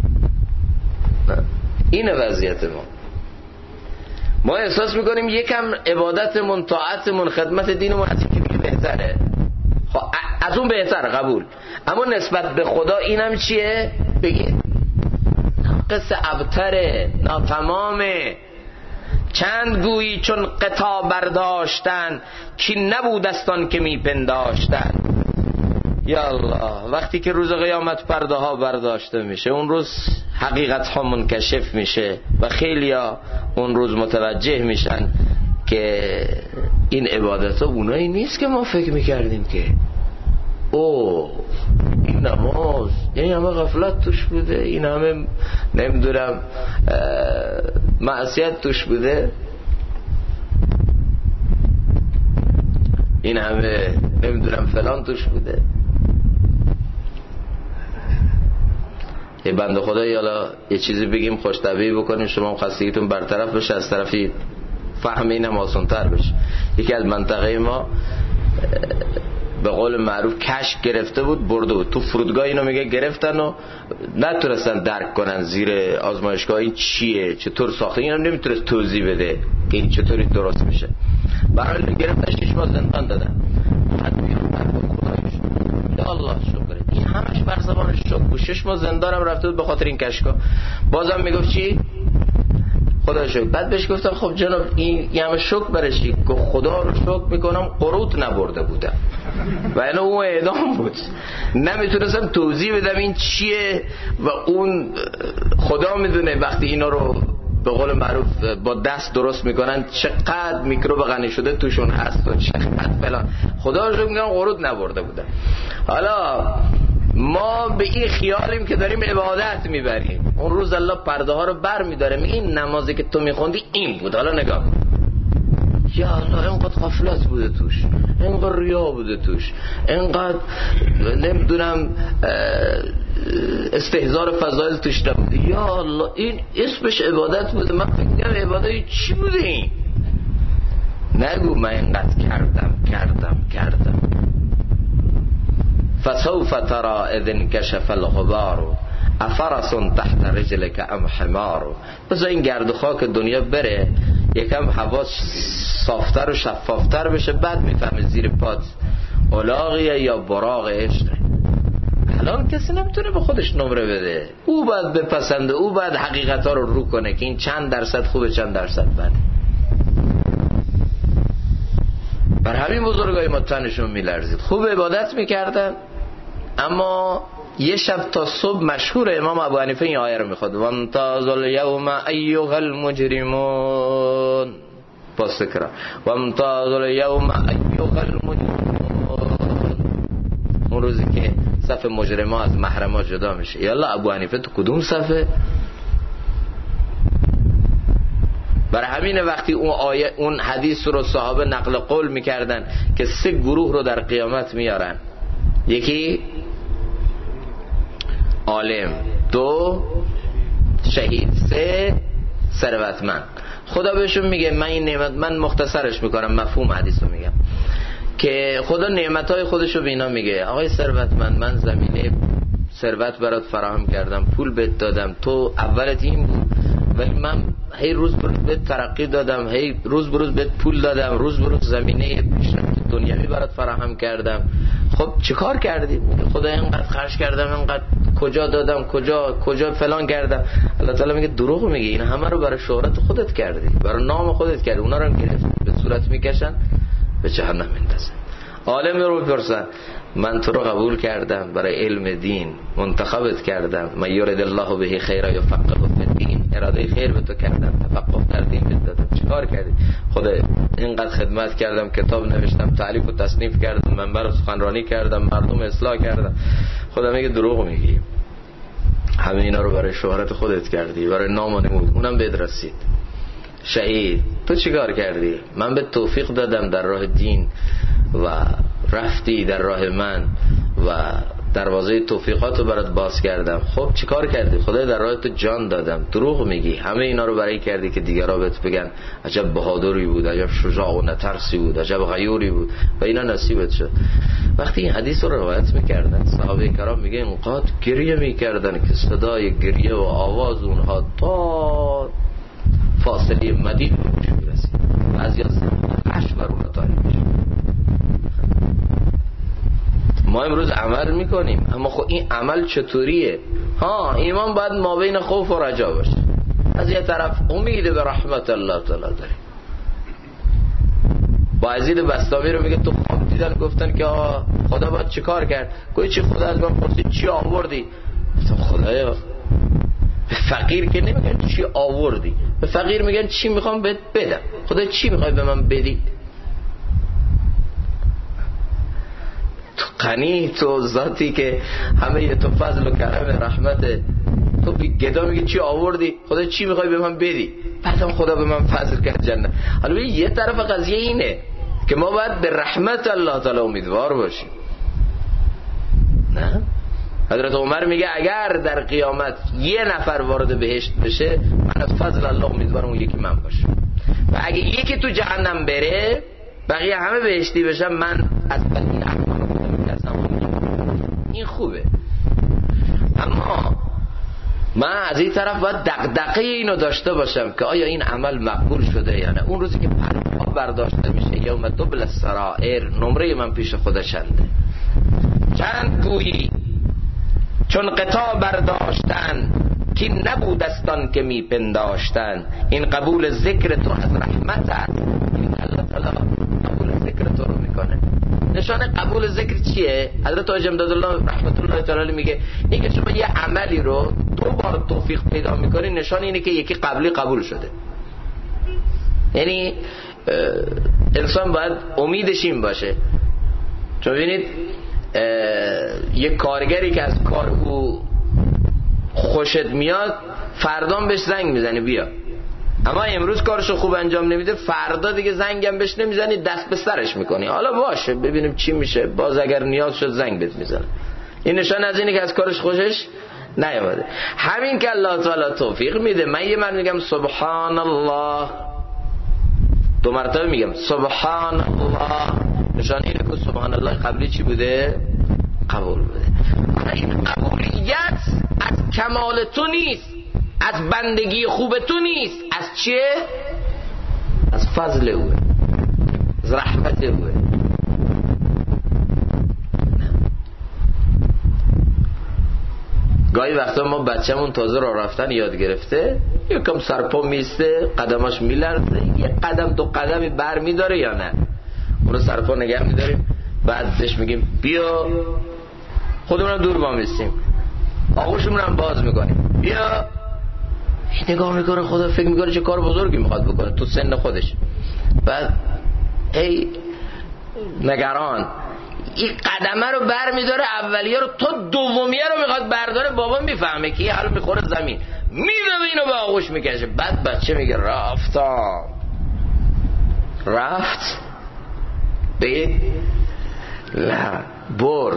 اینه وضعیت ما احساس میکنیم یکم عبادتمون، طاعتمون، خدمت دینمون از این که بهتره. خب از اون بهتره قبول، اما نسبت به خدا اینم چیه؟ بگید ناقص، ابتره، ناتمامه. چند گویی چون قطا برداشتن کی نبودستان که میپنداشتن. یا الله، وقتی که روز قیامت پرده ها برداشته میشه، اون روز حقیقت ها منکشف میشه و خیلیا اون روز متوجه میشن که این عبادت ها اونایی نیست که ما فکر میکردیم که این نماز یعنی همه غفلت توش بوده، این همه نمیدونم معصیت توش بوده، این همه نمیدونم فلان توش بوده. یه بنده خدایی حالا یه چیزی بگیم خوش‌طبعی بکنیم، شما هم خستگیتون برطرف بشه، از طرفی فهم اینم آسان‌تر بشه. یکی از منطقه ما به قول معروف کشک گرفته بود، برده بود تو فرودگاه، اینو میگه گرفتن و نتونستن درک کنن زیر آزمایشگاه این چیه، چطور ساخته، اینم نمیتونست توضیح بده که این چطوری درست میشه. برای گرفتن 6 ماه زندان دادن. یا الله شکر، این همش بر زبان شکر بود. 6 ماه زندانم رفته بود به خاطر این کشکا. بازم میگفت چی؟ خدا شکر. بعد بهش گفتم خب جناب این همه شکر برای چی؟ که خدا رو شکر میکنم قروت نبرده بودم و اینو اون اعدام بود، نمیتونستم توضیح بدم این چیه و اون خدا میدونه وقتی اینا رو به قول معروف با دست درست میکنن چقدر میکروب غنی شده توشون هست و چقدر فلان. خدا رو شکر میگم قروت نبرده بودم. حالا ما به این خیالیم که داریم عبادت میبریم، اون روز الله پرده ها رو بر میداره، میگه این نمازی که تو میخوندی این بود، حالا نگاه کن. یا الله اینقدر غفلت بوده توش، اینقدر ریا بوده توش، اینقدر نمیدونم استهزار فضایل توش نبوده. یا الله این اسمش عبادت بوده؟ من فکر می‌کنم عبادت چی بوده این؟ نگو من اینقدر کردم. فسوف ترى اذ انكشف الغبار افرس تحت رجلك ام حمار. بذار این گرد و خاک دنیا بره، یکم هوا صافتر و شفافتر بشه، بعد میفهمه زیر پات الاغیه یا براغ عشقه. الان کسی نمیتونه به خودش نمره بده، او باید بپسنده، او باید حقیقت ها رو کنه که این چند درصد خوبه چند درصد بده. بر همین بزرگای ما تنشون میلرزید. خوب عبادت میکردن، اما یه شب تا صبح مشهور امام ابو حنیفه این آیه رو میخواد: وامتاز الیوم ایها المجرمون، پاس تکرار وامتاز الیوم ایها المجرمون. اون روزی که صف مجرما از محرما جدا میشه. یالا ابو حنیفه تو کدوم صفه؟ برای همین وقتی اون حدیث رو صحابه نقل قول میکردن که 3 گروه رو در قیامت میارن، یکی عالم، 2 شهید، 3 ثروتمند. خدا بهشون میگه من این نعمت، من مختصرش میکنم مفهوم حدیث رو میگم، که خدا نعمتهای خودشو به اینا میگه آقای ثروتمند من زمینه ثروت برات فراهم کردم، پول بهت دادم، تو اولت این بود ولی من هی روز به روز بهت ترقی دادم، هی روز به روز بهت پول دادم، روز به روز زمینه پیشرفت دنیوی برات فراهم کردم. خب چیکار کردی؟ خدا اینقدر خرج کردم، اینقدر کجا دادم، کجا فلان کردم. الله تعالی میگه دروغ میگی، این همه رو برای شهرت خودت کردی، برای نام خودت کردی، اونا رو گرفت به صورت میکشن به جهنم میندازن. عالم رو بپرسن من تو رو قبول کردم برای علم دین، منتخبت کردم، من یرید الله به خیره یفقهه فی الدین، اراده خیر به تو کردم، تفقه در دین بهت دادم. چیکار کردی؟ خدا اینقدر خدمت کردم، کتاب نوشتم، تالیف و تصنیف کردم، منبر سخنرانی کردم، مردم اصلاح کردم. خدا میگه دروغ میگی، همه اینا رو برای شهرت خودت کردی، برای نام و نمود، اونم بهت رسید. شهید تو چیکار کردی؟ من به توفیق دادم در راه دین و رفتی در راه من و دروازه توفیقات رو برات باز کردم. خب چیکار کردی؟ خدا در راه تو جان دادم. دروغ میگی، همه اینا رو برای کردی که دیگرها بهت بگن عجب بهادری بود، عجب شجاع و نترسی بود، عجب غیوری بود و اینا نصیبت شد. وقتی این حدیث رو روایت میکردن صحابه کرام میگه اینقدر گریه میکردن که صدای گریه و آواز اونها تا فاصله مدینه میرسید، بعضی از عشق بر اونها تاریخ. ما امروز عمل میکنیم اما خب این عمل چطوریه؟ ایمان باید مابین خوف و رجا باشه. از یه طرف امید به رحمت الله تعالی داریم. بایزید بستامی رو میگه تو خواب دیدن گفتن که خدا باید چی کار کرد؟ گوی چی؟ خدا از من پرسید چی آوردی؟ گفتم خدایا به فقیر که نمیگن چی آوردی، به فقیر میگن چی میخوام بهت بدم. خدا چی میخوای به من بدی؟ تو غنی، تو ذاتی که همه تو فضل و کرم رحمت، تو گدا میگه چی آوردی؟ خدا چی میخوای به من بدی؟ بعدم خدا به من فضل کرد جنت. حالا یه طرف قضیه اینه که ما باید به رحمت الله تعالی امیدوار باشیم. نه؟ حضرت عمر میگه اگر در قیامت یه نفر وارد بهشت بشه من از فضل الله امیدوارم اون یکی من باشم، و اگه یکی تو جهنم بره بقیه همه بهشتی بشن من از بدین احمد این خوبه. اما من از این طرف باید دغدغه اینو داشته باشم که آیا این عمل مقبول شده یا نه. اون روزی که پرها برداشته میشه یوم تبل السرائر، نمره من پیش خدا چنده؟ چند گویی چون قطع برداشتن که نبودستان که میپنداشتن، این قبول ذکر تو از رحمت است. این الله تعالی قبول ذکر تو رو میکنه. نشانه قبول ذکر چیه؟ حضرت حاج امدادالله رحمت الله تعالی میگه اینکه شما یه عملی رو 2 بار توفیق پیدا میکنی، نشان اینه که یکی قبلی قبول شده. یعنی انسان باید امیدش این باشه. چون ببینید یک کارگری که از کار او خوشت میاد فردام بهش زنگ میزنی بیا، اما امروز کارشو خوب انجام نمیده فردا دیگه زنگم بهش نمیزنی، دست به سرش میکنی. حالا باشه ببینیم چی میشه، باز اگر نیاز شد زنگ بهت میزنه. این نشان از اینه که از کارش خوشش نیامده. همین که الله تعالی توفیق میده. من یه من میگم سبحان الله 2 مرتبه میگم سبحان الله، نشان اینه که سبحان الله قبلی چی بوده؟ قبول بوده. این قبولیت از کمال تو نیست، از بندگی خوب تو نیست، از چیه؟ از فضل اوه، از رحمت اوه. گاهی وقتا ما بچه‌مون تازه راه رفتن یاد گرفته، یکم سرپا میسته، قدماش میلرزه، یه قدم 2 قدمی بر میداره یا نه، اونو سرپا نگه میداریم، بعدش میگیم بیا، خودمونم دور با میستیم، آغوشمون هم باز میکنیم بیا. نگاه میکنه خدا فکر میکنه چه کار بزرگی میخواد بکنه تو سن خودش، بعد ای نگران این قدمه رو بر میداره، اولیه رو، تو دومیه رو میخواد برداره. بابا میفهمه که یه حال میخوره زمین، میده اینو به آغوش میکشه. بعد بچه میگه رفتم. رفت بگید لا برد.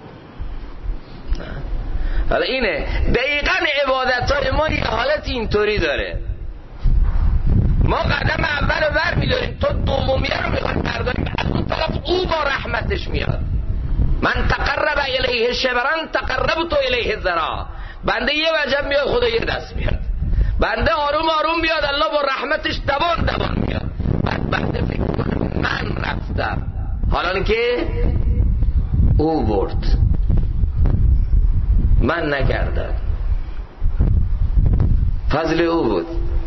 حالا اینه دقیقا عبادتهای ما یه حالت اینطوری داره. ما قدم اول رو بر میداریم، تو دومیه رو میخوایم برداریم، از اون طرف او با رحمتش میاد. من تقرب الیه شبرا تقربت الیه ذراع. بنده یه وجب میاد، خدا یه دست میاد. بنده آروم آروم بیاد، الله با رحمتش دوان میاد. بعد بنده فکر کنه من رفتم، حالا که او برد، من نکردم، فضل او بود.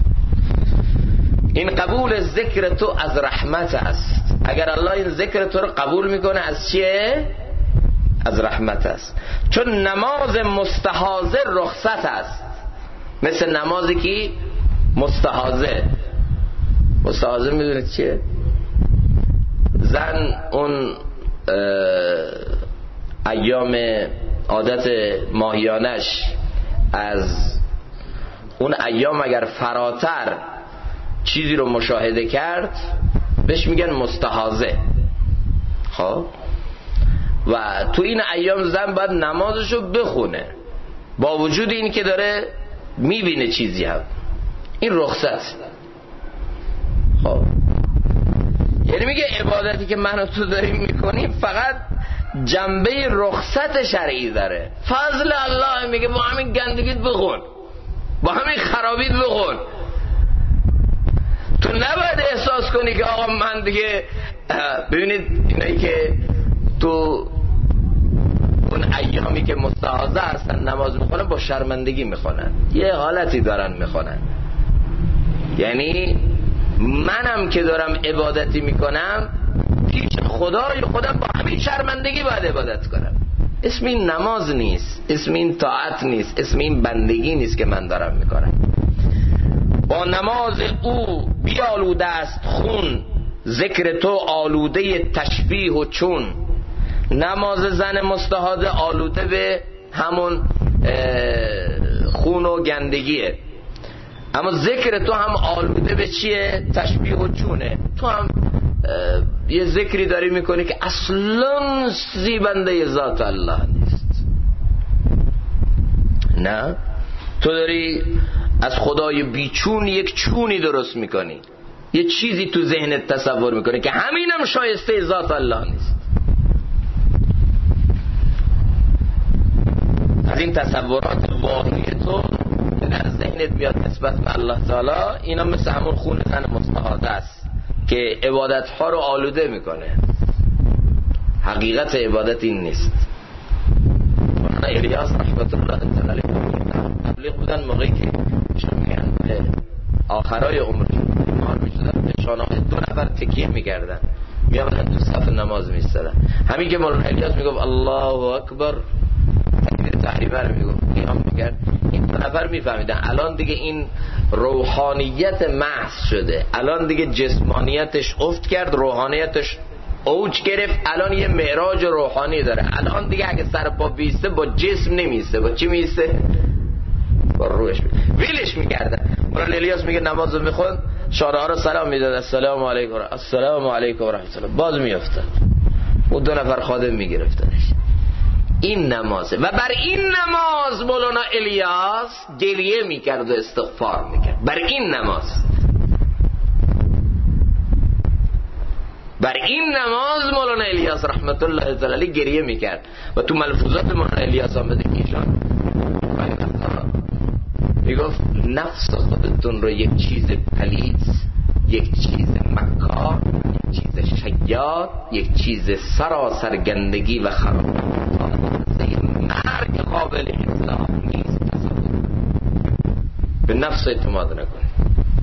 این قبول ذکر تو از رحمت است. اگر الله این ذکر تو رو قبول میکنه از چیه؟ از رحمت است. چون نماز مستحاضه رخصت است، مثل نمازی که مستحاضه میدونید چیه؟ زن اون ایام عادت ماهیانش از اون ایام اگر فراتر چیزی رو مشاهده کرد بهش میگن مستحاضه. خب و تو این ایام زن باید نمازشو بخونه با وجود این که داره میبینه چیزی هم. این رخصت. خب یعنی میگه عبادتی که من و تو داریم میکنیم فقط جنبه رخصت شرعی داره. فضل الله میگه با همین گندگیت بخون، با همین خرابیت بخون. تو نباید احساس کنی که آقا من دیگه، ببینید اینایی که تو اون ایامی که مستحاضه هستن نماز میخونن با شرمندگی میخونن، یه حالتی دارن میخونن. یعنی منم که دارم عبادتی میکنم پیش خدای خودم با همین شرمندگی باید عبادت کنم. اسم این نماز نیست، اسم این طاعت نیست، اسم این بندگی نیست که من دارم میکنم. با نماز او بیالوده است خون، ذکر تو آلوده تشبیه و چون. نماز زن مستحاضه آلوده به همون خون و گندگیه، اما ذکر تو هم آلوده به چیه؟ تشبیه و چونه. تو هم یه ذکری داری میکنی که اصلا زیبنده ذات الله نیست. نه، تو داری از خدای بیچون یک چونی درست میکنی، یه چیزی تو ذهنت تصور میکنی که همینم شایسته ذات الله نیست. از این تصورات واهی تو در ذهنت میاد نسبت به الله تعالی، اینا مثل همون خون زن مستحاضه است که عبادت ها رو آلوده میکنه. حقیقت عبادت این نیست. مولانا الیاس رحمت الله تعالی تبلیغ بودن، موقعی که میگن آخرای عمر بیمار میشدن، به شانه‌های 2 نفر تکیه میکردن، میامدن تو صف نماز میستدن. همین که مولانا الیاس میگفت الله اکبر، تکبیر تحریمه رو میگفت، قیام میکرد، این 2 نفر میفهمیدن الان دیگه این روحانیت محض شده، الان دیگه جسمانیتش افت کرد، روحانیتش اوج گرفت، الان یه معراج روحانی داره. الان دیگه اگه سر پا بیسته با جسم نمیسته، با چی میسته؟ با روحش. ویلش میکردن. مولانا الیاس میگه نماز میخوند، شارعا رو سلام میداد، السلام علیکم السلام علیکم و رحمت الله، باز میافتاد، و 2 نفر خادم میگرفتنش. این نمازه. و بر این نماز مولانا الیاس گریه میکرد و استغفار میکرد. بر این نماز، بر این نماز مولانا الیاس رحمت الله تعالی گریه میکرد. و تو ملفوظات مولانا الیاس آمده که ایشان میگفت نفس خودتون رو یک چیز پلید، یک چیز مکار، یک چیز شیاد، یک چیز سراسر گندگی و خراب، مرگ قابل اصلاح نیست. به نفس اعتماد نکنید.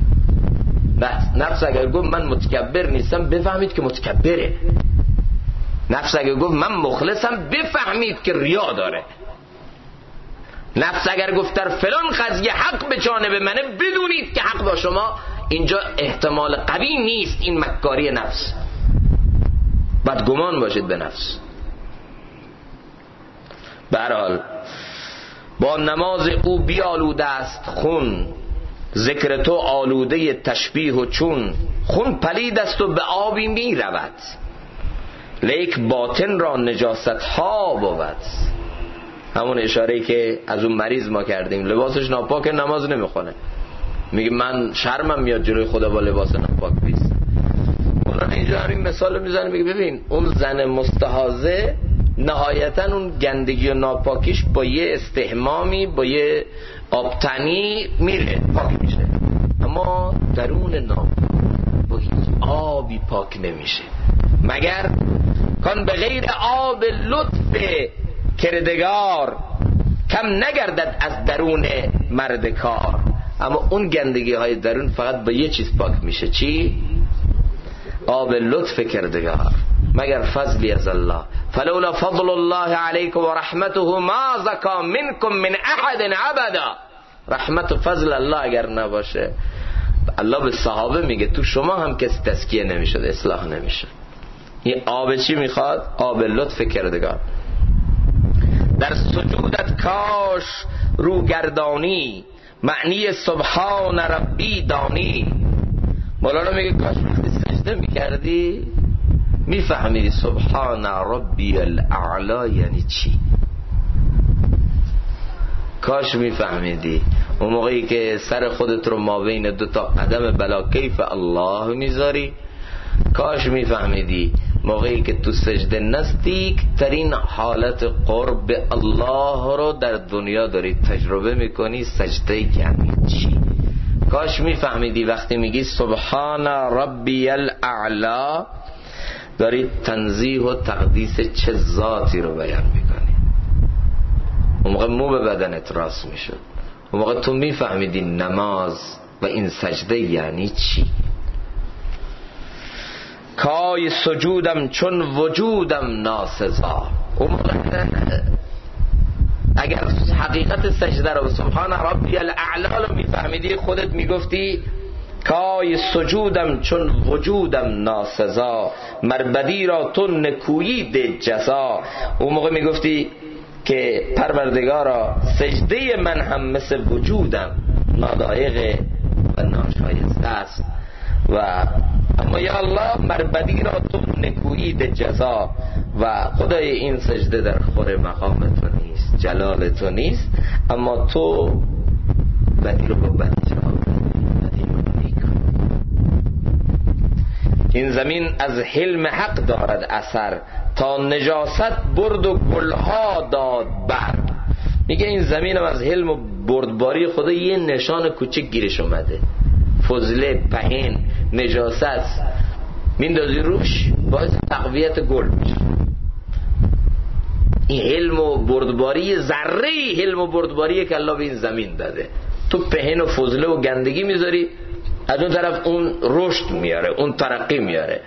نفس اگر گفت من متکبر نیستم، بفهمید که متکبره. نفس اگر گفت من مخلصم، بفهمید که ریا داره. نفس اگر گفت در فلان قضیه حق به جانب منه، بدونید که حق با شما. اینجا احتمال قوی نیست این مکاری نفس. بعد گمان باشید به نفس. به هر حال با نماز او بیالوده است خون، ذکر تو آلوده تشبیه و چون. خون پلید است و به آبی می رود، لیک باطن را نجاست ها بود. همون اشاره‌ای که از اون مریض ما کردیم، لباسش ناپاک نماز نمیخونه، میگه من شرمم میاد جلوی خدا با لباس ناپاک بیست. مولانا اینجا همین مثال میزنه، میگه ببین اون زن مستحاضه نهایتا اون گندگی و ناپاکیش با یه استحمامی، با یه آبتنی میره پاک میشه، اما درون ناپاک با هیچ آبی پاک نمیشه، مگر کان به غیر آب لطف کردگار کم نگردد از درون مرد کار. اما اون گندگی های درون فقط با یه چیز پاک میشه، چی؟ آب لطف کردگار، مگر فضلی از الله. فلولا فضل الله علیکم و رحمته ما زکا منکم من احد ابدا. رحمت و فضل الله اگر نباشه، الله به صحابه میگه تو شما هم کسی تزکیه نمیشد، اصلاح نمیشد. این آب چی میخواد؟ آب لطف کردگار. در سجودت کاش روگردانی، معنی سبحان ربی دانی. مولانا میگه کاش وقتی سجده میکردی میفهمیدی سبحان ربی الاعلی یعنی چی. کاش میفهمیدی اون موقعی که سر خودت رو ما بین دو تا قدم بلا کیف الله میذاری. کاش میفهمیدی موقعی که تو سجده نزدیک ترین حالت قرب الله رو در دنیا داری تجربه میکنی، سجده یعنی چی. کاش میفهمیدی وقتی میگی سبحان ربی الاعلی داری تنزیه و تقدیس چه ذاتی رو بیان میکنی. اون موقع مو به بدنت راست میشد، اون موقع تو میفهمیدی نماز و این سجده یعنی چی. کای سجودم چون وجودم ناسزا. اون موقع اگر حقیقت سجده رو سبحان ربی الاعلی رو میفهمیدی، خودت میگفتی کای سجودم چون وجودم ناسزا، مربدی را تو نکویی ده جزا. اون موقع میگفتی که پروردگارا سجده من هم مثل وجودم نالایق و ناشایسته است، و اما یا الله مربدی را تو نکویی ده جزا. و خدای این سجده در خور مقام تو نیست، جلال تو نیست، اما تو بدی رو با بدی جواب بدی رو نیکن. این زمین از حلم حق دارد اثر، تا نجاست برد و گلها داد بر. میگه این زمین هم از حلم و بردباری خدا یه نشان کوچک گیرش اومده، فضله، پهن، نجاست میندازی روش باعث تقویت گل میشه. این حلم و بردباری ذره حلم و بردباری که الله به این زمین داده، تو پهن و فضله و گندگی میذاری، از اون طرف اون رشد میاره، اون ترقی میاره.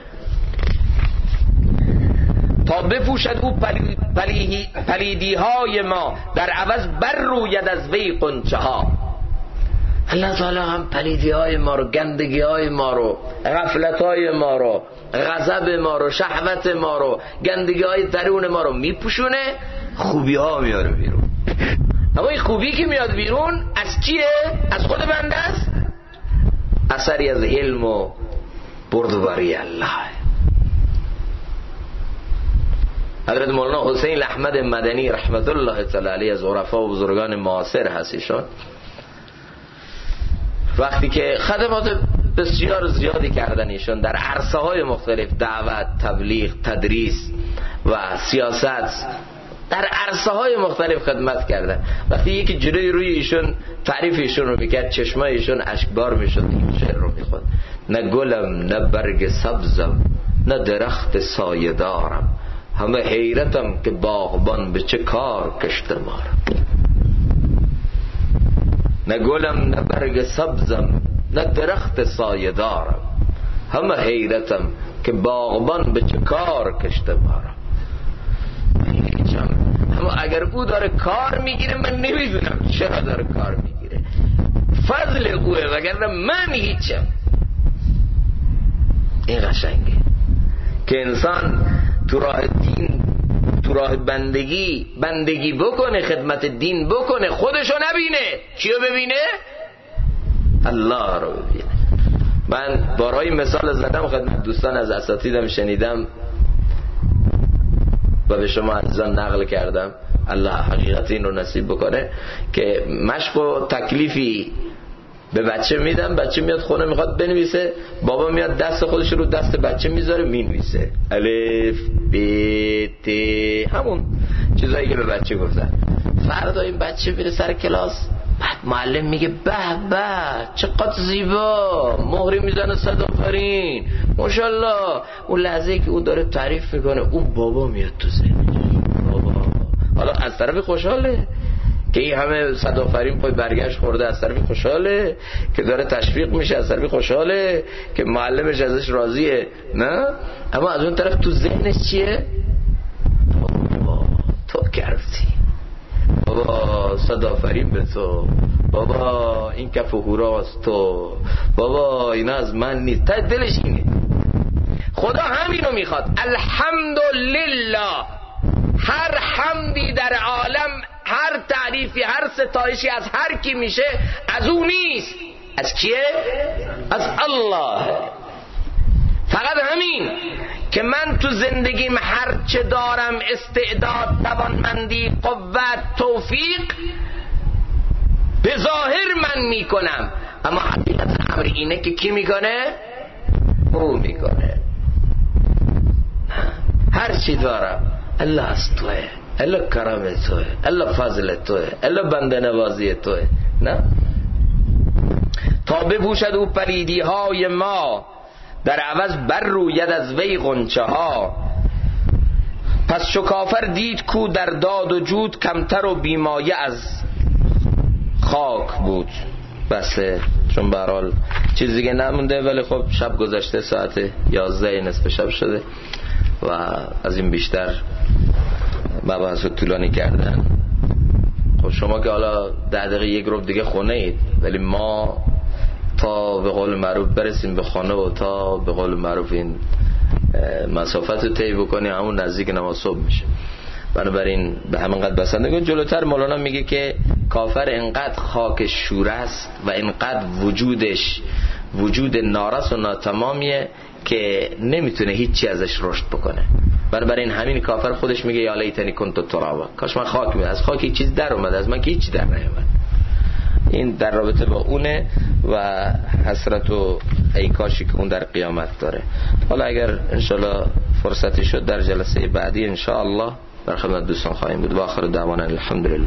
تا بپوشد او پلیدی های ما، در عوض بر روید از وی قنچه ها. الله تعالی هم پلیدی های ما رو، گندگی های ما رو، غفلت های ما رو، غضب ما رو، شهوت ما رو، گندگی های درون ما رو میپوشونه، خوبی ها میاره بیرون. اما این خوبی که میاد بیرون از کیه؟ از خود بنده است، اثری از علم و بردباری الله. حضرت مولانا حسین احمد مدنی رحمت الله تعالی علیه از عرفا و بزرگان معاصر هستیشون، وقتی که خدمات بسیار زیادی کردن ایشون در عرصه های مختلف، دعوت، تبلیغ، تدریس و سیاست، در عرصه های مختلف خدمت کردن. وقتی یکی جلوی روی ایشون تعریف ایشون رو میکرد، چشمای ایشون اشکبار میشد، این شعر رو میخوند: نه گلم نه برگ سبزم نه درخت سایه دارم، همه حیرتم که باغبان به چه کار کشته مارم. نه گلم نه برگ سبزم نه درخت سایه دارم، همه حیرتم که باغبان به چه کار کشته مارم. اما اگر او داره کار میگیره من نمیدونم چرا داره کار میگیره، فضل اوه، وگرنه من هیچم. این قشنگه که انسان تو راه دین تو راه بندگی بکنه، خدمت دین بکنه، خودشو نبینه، کیو ببینه؟ الله رو ببینه. من بارهای مثال زدم خدمت دوستان، از اساتیدم شنیدم و به شما عزیزان نقل کردم. الله حقیقت این رو نصیب بکنه که مشق و تکلیفی به بچه میدم، بچه میاد خونه میخواد بنویسه، بابا میاد دست خودش رو دست بچه میذاره مینویسه، الف ب ت، همون چیزایی که به بچه گفتن. فردا این بچه میره سر کلاس، بعد معلم میگه به به چقدر زیبا، مهری میزنه صد آفرین ماشاءالله. اون لحظه که اون داره تعریف میکنه، اون بابا میاد تو ذهنش، بابا حالا از طرف خوشحاله که این همه صد آفرین پای برگشت خورده، از طرف خوشحاله که داره تشویق میشه، از طرف خوشحاله که معلمش ازش راضیه، نه؟ اما از اون طرف تو ذهنش چیه؟ بابا تو کردی، بابا صد آفرین به تو، بابا این کف و هوراست تو، بابا اینا از من نیست. تا دلش اینه. خدا همینو میخواد. الحمدلله، هر حمدی در عالم، هر تعریفی، هر ستایشی از هر کی میشه از اون نیست. از کیه؟ از الله. فقط همین که من تو زندگیم هر چه دارم، استعداد، توانمندی، قوت، توفیق، به ظاهر من میکنم، اما حقیقت امر اینه که کی میکنه؟ او میکنه. هر چی دارم الله از توه، الله کرم توه، الله فضل توه، الله بنده نوازی توه، نه؟ تا بپوشد او پریدی های ما، در عوض بر روید از وی غنچه ها. پس چو کافر دید کو در داد و جود، کمتر و بیمایه از خاک بود. بسه، چون به هر حال چیز دیگه نمونده، ولی خب شب گذشته، ساعت 11 نصف شب شده و از این بیشتر مباحث طولانی کردن. خب شما که حالا 10 دقیقه یک ربع دیگه خونه اید، ولی ما تا به قول معروف برسیم به خانه و تا به قول معروف این مسافت رو طی بکنیم، همون نزدیک نماز صبح میشه. بنابراین به همینقدر بسنده کن. جلوتر مولانا میگه که کافر انقدر خاک شوره است و انقدر وجودش وجود نارس و ناتمامیه که نمیتونه هیچی ازش رشد بکنه. بنابراین همین کافر خودش میگه یا لیتنی کنت ترابا، کاش من خاک میاد، از خاک یک چیز در اومد، از من که هیچی در نیومد. این در رابطه با اونه و حسرت و ای کاشی که اون در قیامت داره. حالا اگر انشالله فرصتی شد در جلسه بعدی انشاءالله در خدمت دوستان خواهیم بود. و آخر دعوانا الحمدلله.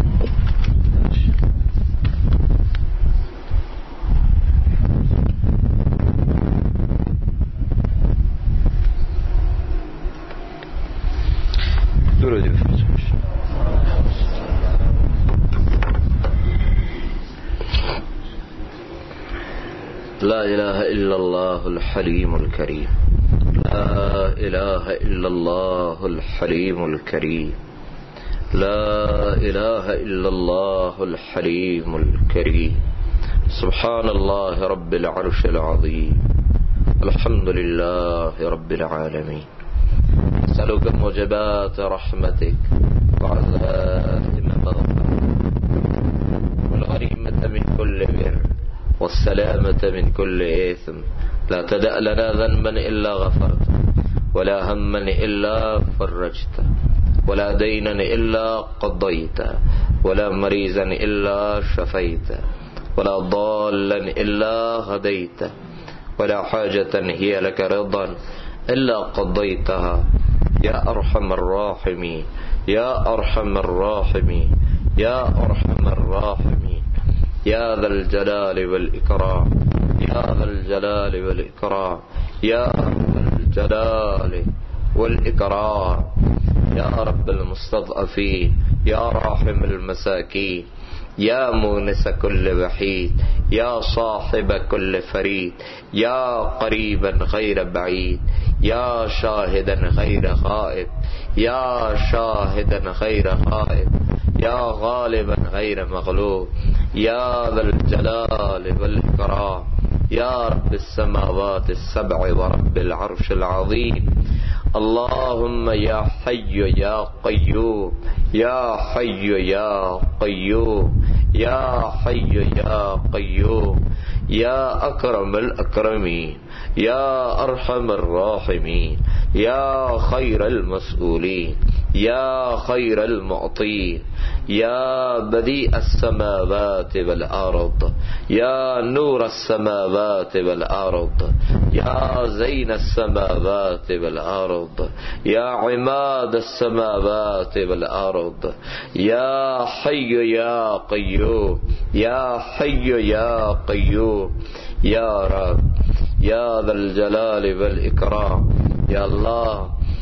درودی بفرمایید. لا اله الا الله الحليم الكريم، لا اله الا الله الحليم الكريم، لا اله الا الله الحليم الكريم. سبحان الله رب العرش العظيم، الحمد لله رب العالمين. أسألك موجبات رحمتك وعزائم مغفرتك والغنيمة من كل بر والسلامة من كل إثم. لا تدع لنا ذنبا إلا غفرته، ولا هما إلا فرجته، ولا دينا إلا قضيته، ولا مريضا إلا شفيته، ولا ضالا إلا هديته، ولا حاجة هي لك رضا إلا قضيتها يا أرحم الراحمين، يا أرحم الراحمين، يا أرحم الراحمين، يا ذا الجلال والإكرام، يا ذا الجلال والإكرام، يا ذا الجلال والإكرام. يا رب المستضعفين، يا راحم المساكين، يا مونس كل وحيد، يا صاحب كل فريد، يا قريبا غير بعيد، يا شاهدا غير غائب، يا شاهدا غير غائب، يا غالبا غير مغلوب، يا ذا الجلال والإكرام، يا رب السماوات السبع ورب العرش العظيم. اللهم یا حی یا قیوم یا حی یا قیوم یا حی یا قیوم یا اکرم الاکرمین یا ارحم الراحمین یا خیر المسئولین یا خیر المعطین یا بدیع السماوات والارض یا نور السماوات والارض یا زین السماوات والارض یا عماد السماوات والارض یا حی یا قیوم یا حی یا قیوم یا رب یا ذا الجلال والاکرام. یا الله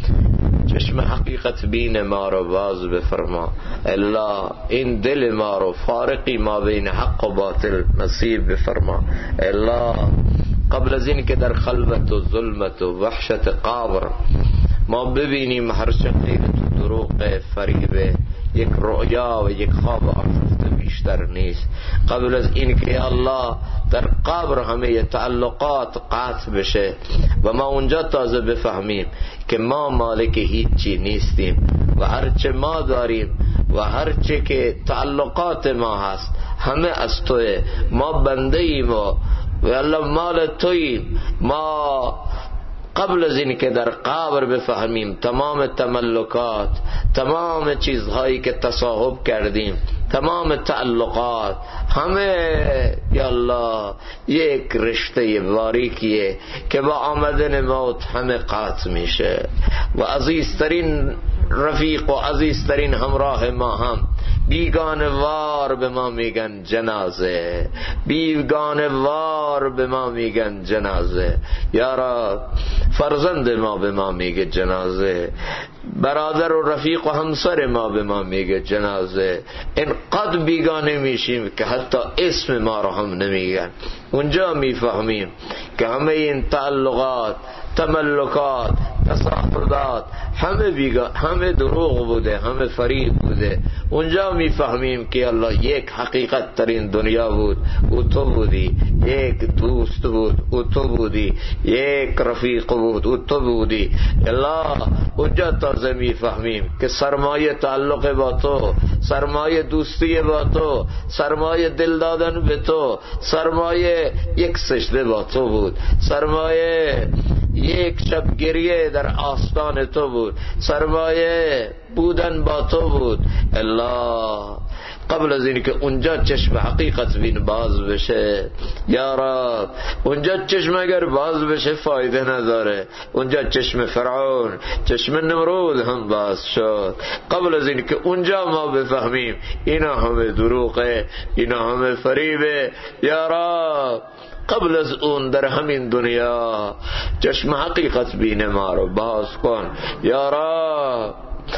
چشم حقیقت بین ما رو باز بفرما. الله این دل ما رو فارقی ما بین حق و باطل نصیب بفرما. الله قبل از این که در خلوت و ظلمت و وحشت قبر ما ببینیم هر چه غیرت و دروغ فریب یک رؤیا و یک خواب آشفته بیشتر نیست. قبل از این که الله در قبر همه تعلقات قطع بشه و ما اونجا تازه بفهمیم که ما مالک هیچی نیستیم و هرچه ما داریم و هرچه که تعلقات ما هست همه از توه. ما بنده ایم و الله مال توییم. ما قبل از این که در قبر بفهمیم تمام تملکات، تمام چیزهایی که تصاحب کردیم، تمام تعلقات همه یا الله یک رشته باریکیه که با آمدن موت همه قطع میشه و عزیزترین رفیق و عزیزترین همراه ما هم بیگانه وار به ما میگن جنازه، بیگانه وار به ما میگن جنازه. یا رب فرزند ما به ما میگه جنازه، برادر و رفیق و همسر ما به ما میگه جنازه. اینقدر بیگانه میشیم که حتی اسم ما رو هم نمیگن. اونجا میفهمیم که همه این تعلقات، تملکات، تصاحبات همه دروغ بوده، همه فریب بوده. اونجا میفهمیم که الله یک حقیقت در این دنیا بود، او تو بودی. یک دوست بود، او تو بودی. یک رفیق بود، او تو بودی. الله اونجا تازه میفهمیم که سرمایه تعلق با تو، سرمایه دوستی با تو، سرمایه دل دادن به تو، سرمایه یک سجده با تو بود، سرمایه یک شب گریه در آستان تو بود، سرمایه بودن با تو بود. الله قبل از این که اونجا چشم حقیقت بین باز بشه یا رب، اونجا چشم اگر باز بشه فایده نداره. اونجا چشم فرعون، چشم نمرود هم باز شد. قبل از این که اونجا ما بفهمیم اینا همه دروغه، اینا همه فریبه یا رب، قبل از اون در همین دنیا چشم حقیقت بین ما رو باز کن یا رب.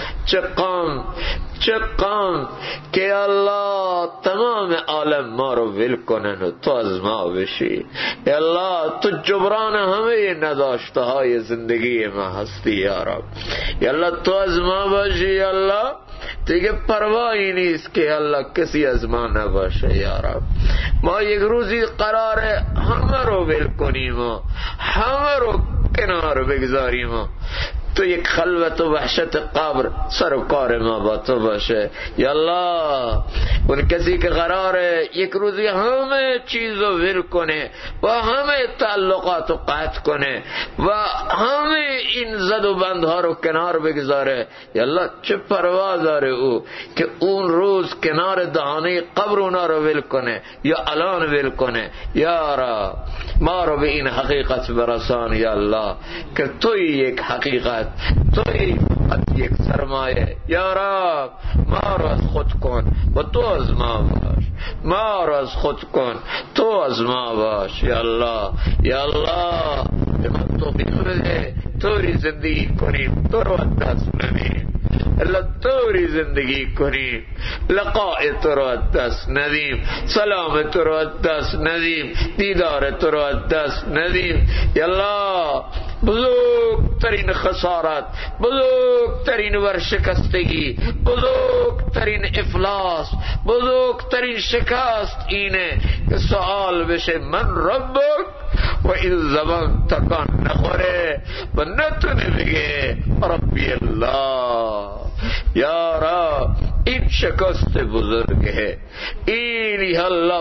چه غم که الله تمام عالم ما رو ول کنن و تو از ما بشی. الله تو جبران همه نداشته های زندگی ما هستی یا رب. الله تو از ما باشی یا الله، دیگه پروایی نیست که الله کسی از ما نباشه یا رب. ما یک روزی قراره همه رو ول کنیم و همه رو کنار بگذاریم و تو یک خلوت و وحشت قبر سر و کار ما با تو باشه یا الله. اون کسی که قراره یک روزی همه چیز رو ول کنه و همه تعلقات رو قطع کنه و همه این زد و بندها رو کنار بگذاره یا الله، چه پروا داره او که اون روز کنار دهانه قبر اونا رو ول کنه یا الان ول کنه. یا رب ما رو به این حقیقت برسان یا الله که توی یک حقیقت، توی یک سرمایه یا رب. ما رو از خود کن و تو از ما باش، ما رو از خود کن تو از ما باش یا الله. یا الله به ما توفیق بده طوری زندگی کنیم تو رو از دست ندیم، الله طوری زندگی کنیم لقاء تو رو از دست ندیم، سلام تو رو از دست ندیم، دیدار تو رو از دست ندیم یا الله. بزرگترین خسارت، بزرگترین ورشکستگی، بزرگترین افلاس، بزرگترین شکست اینه که سوال بشه من ربک و این زبان تکان نخوره و نتونه بگه ربی الله. یارا این شکست بزرگ ہے، این اللہ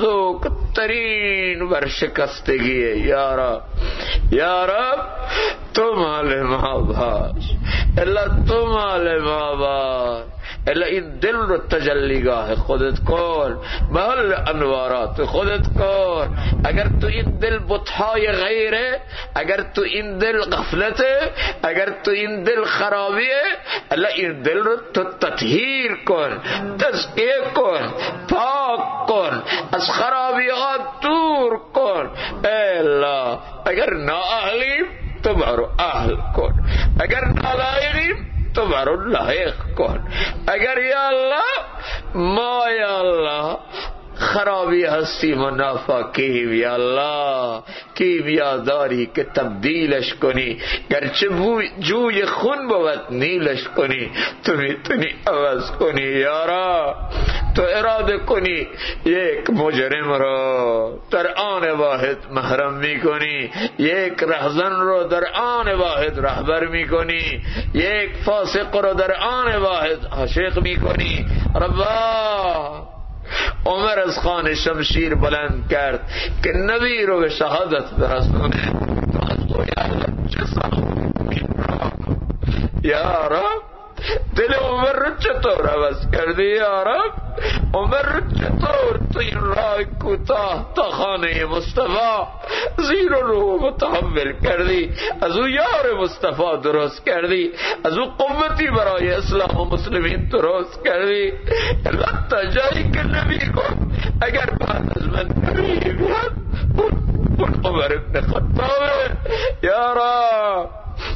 بزرگترین ورشکستگی ہے. یارا یارا تو مال ما باش، اللہ تو مال ما باش. اللہ این دل رو تجلیگاه خودت کن، محل انوارات خودت کن. اگر تو این دل بتهای غیره، اگر تو این دل غفلته، اگر تو این دل خرابیه، اللہ این دل رو تو تطهیر کن، تزکیه کن، پاک کن، از خرابی ها دور کن. اے اللہ اگر نااہلیم تو بارو اہل کن، اگر نالائقیم تو بارو لائق کن. اگر یا اللہ ما یا اللہ خرابی هستیم و نافاکیم، یا اللہ کیمیا داری که تبدیلش کنی، گرچه جوی خون بود نیلش کنی، تو میتونی عوض کنی. یارا تو اراده کنی یک مجرم رو در آن واحد محرم میکنی، یک رهزن رو در آن واحد رهبر میکنی، یک فاسق رو در آن واحد عاشق میکنی. ربا عمر از خان شمشیر بلند کرد که نبی رو به شهادت برسونه. تو از او یا اللہ چه ساختی را؟ یا رب دل عمر رو چطور عوض کردی؟ یا رب عمر رو چطور تو این راه کوتاه تا خانه مصطفی زیر و رو متحمل کردی؟ از او یار مصطفی درست کردی، از او قوتی برای اسلام و مسلمین درست کردی. اللہ تا جایی که نبی کن اگر بعد از من نبی بیاد اون عمر ابن خطابه. یا رب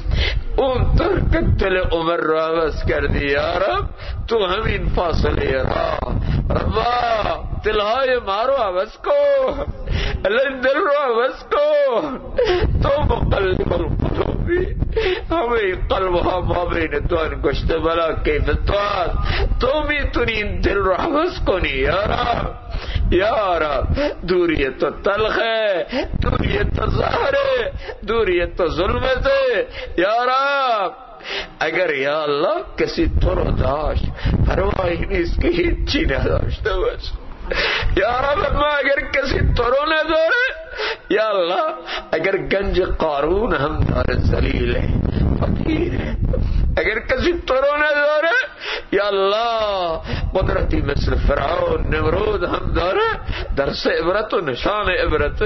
اون ترک دل عمر را عوض کردی. یا رب تو همین فاصله را ربا دلهای ما رو عوض کن، اللہ دل رو عوض کن. تو مقلب القلوبی، همه قلب ها ما بین دو انگشت بلا کیف تو میتونی این دل رو عوض کنی. یا رب یا رب دوری تو تلخ ہے، دوری تو زہر ہے، دوری تو ظلمت ہے. یا رب اگر یا اللہ کسی تو رو داشت پرواہی نیست که هیچی نداشته باش. یا رب ما اگر کسی تو رو نداره، یا اللہ اگر گنج قارون هم داره ذلیل ہے فقیر ہے، اگر کسی تو رو نداره یا اللہ قدرتی مثل فرعون نمرود هم داره درس عبرت و نشان عبرت.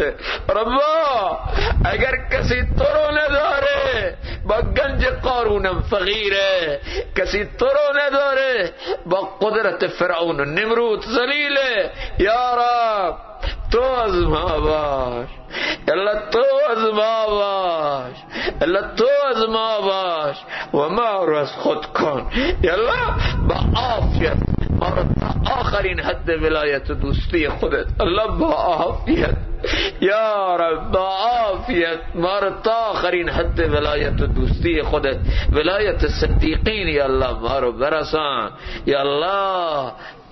ربا اگر کسی تو رو نداره با گنج قارونم فقیره، کسی تو رو نداره با قدرت فرعون و نمرود ذلیله. یا رب تو از ما باش، اللہ تو از ما باش، اللہ تو از ما باش و ما رو از خود کن. یا اللہ با عافیت ما رو تا آخرین حد ولایت و دوستی خودت اللہ با عافیت. یا رب با عافیت ما رو تا آخرین حد ولایت و دوستی خودت، ولایت صدیقین یا اللہ ما رو برسان. یا اللہ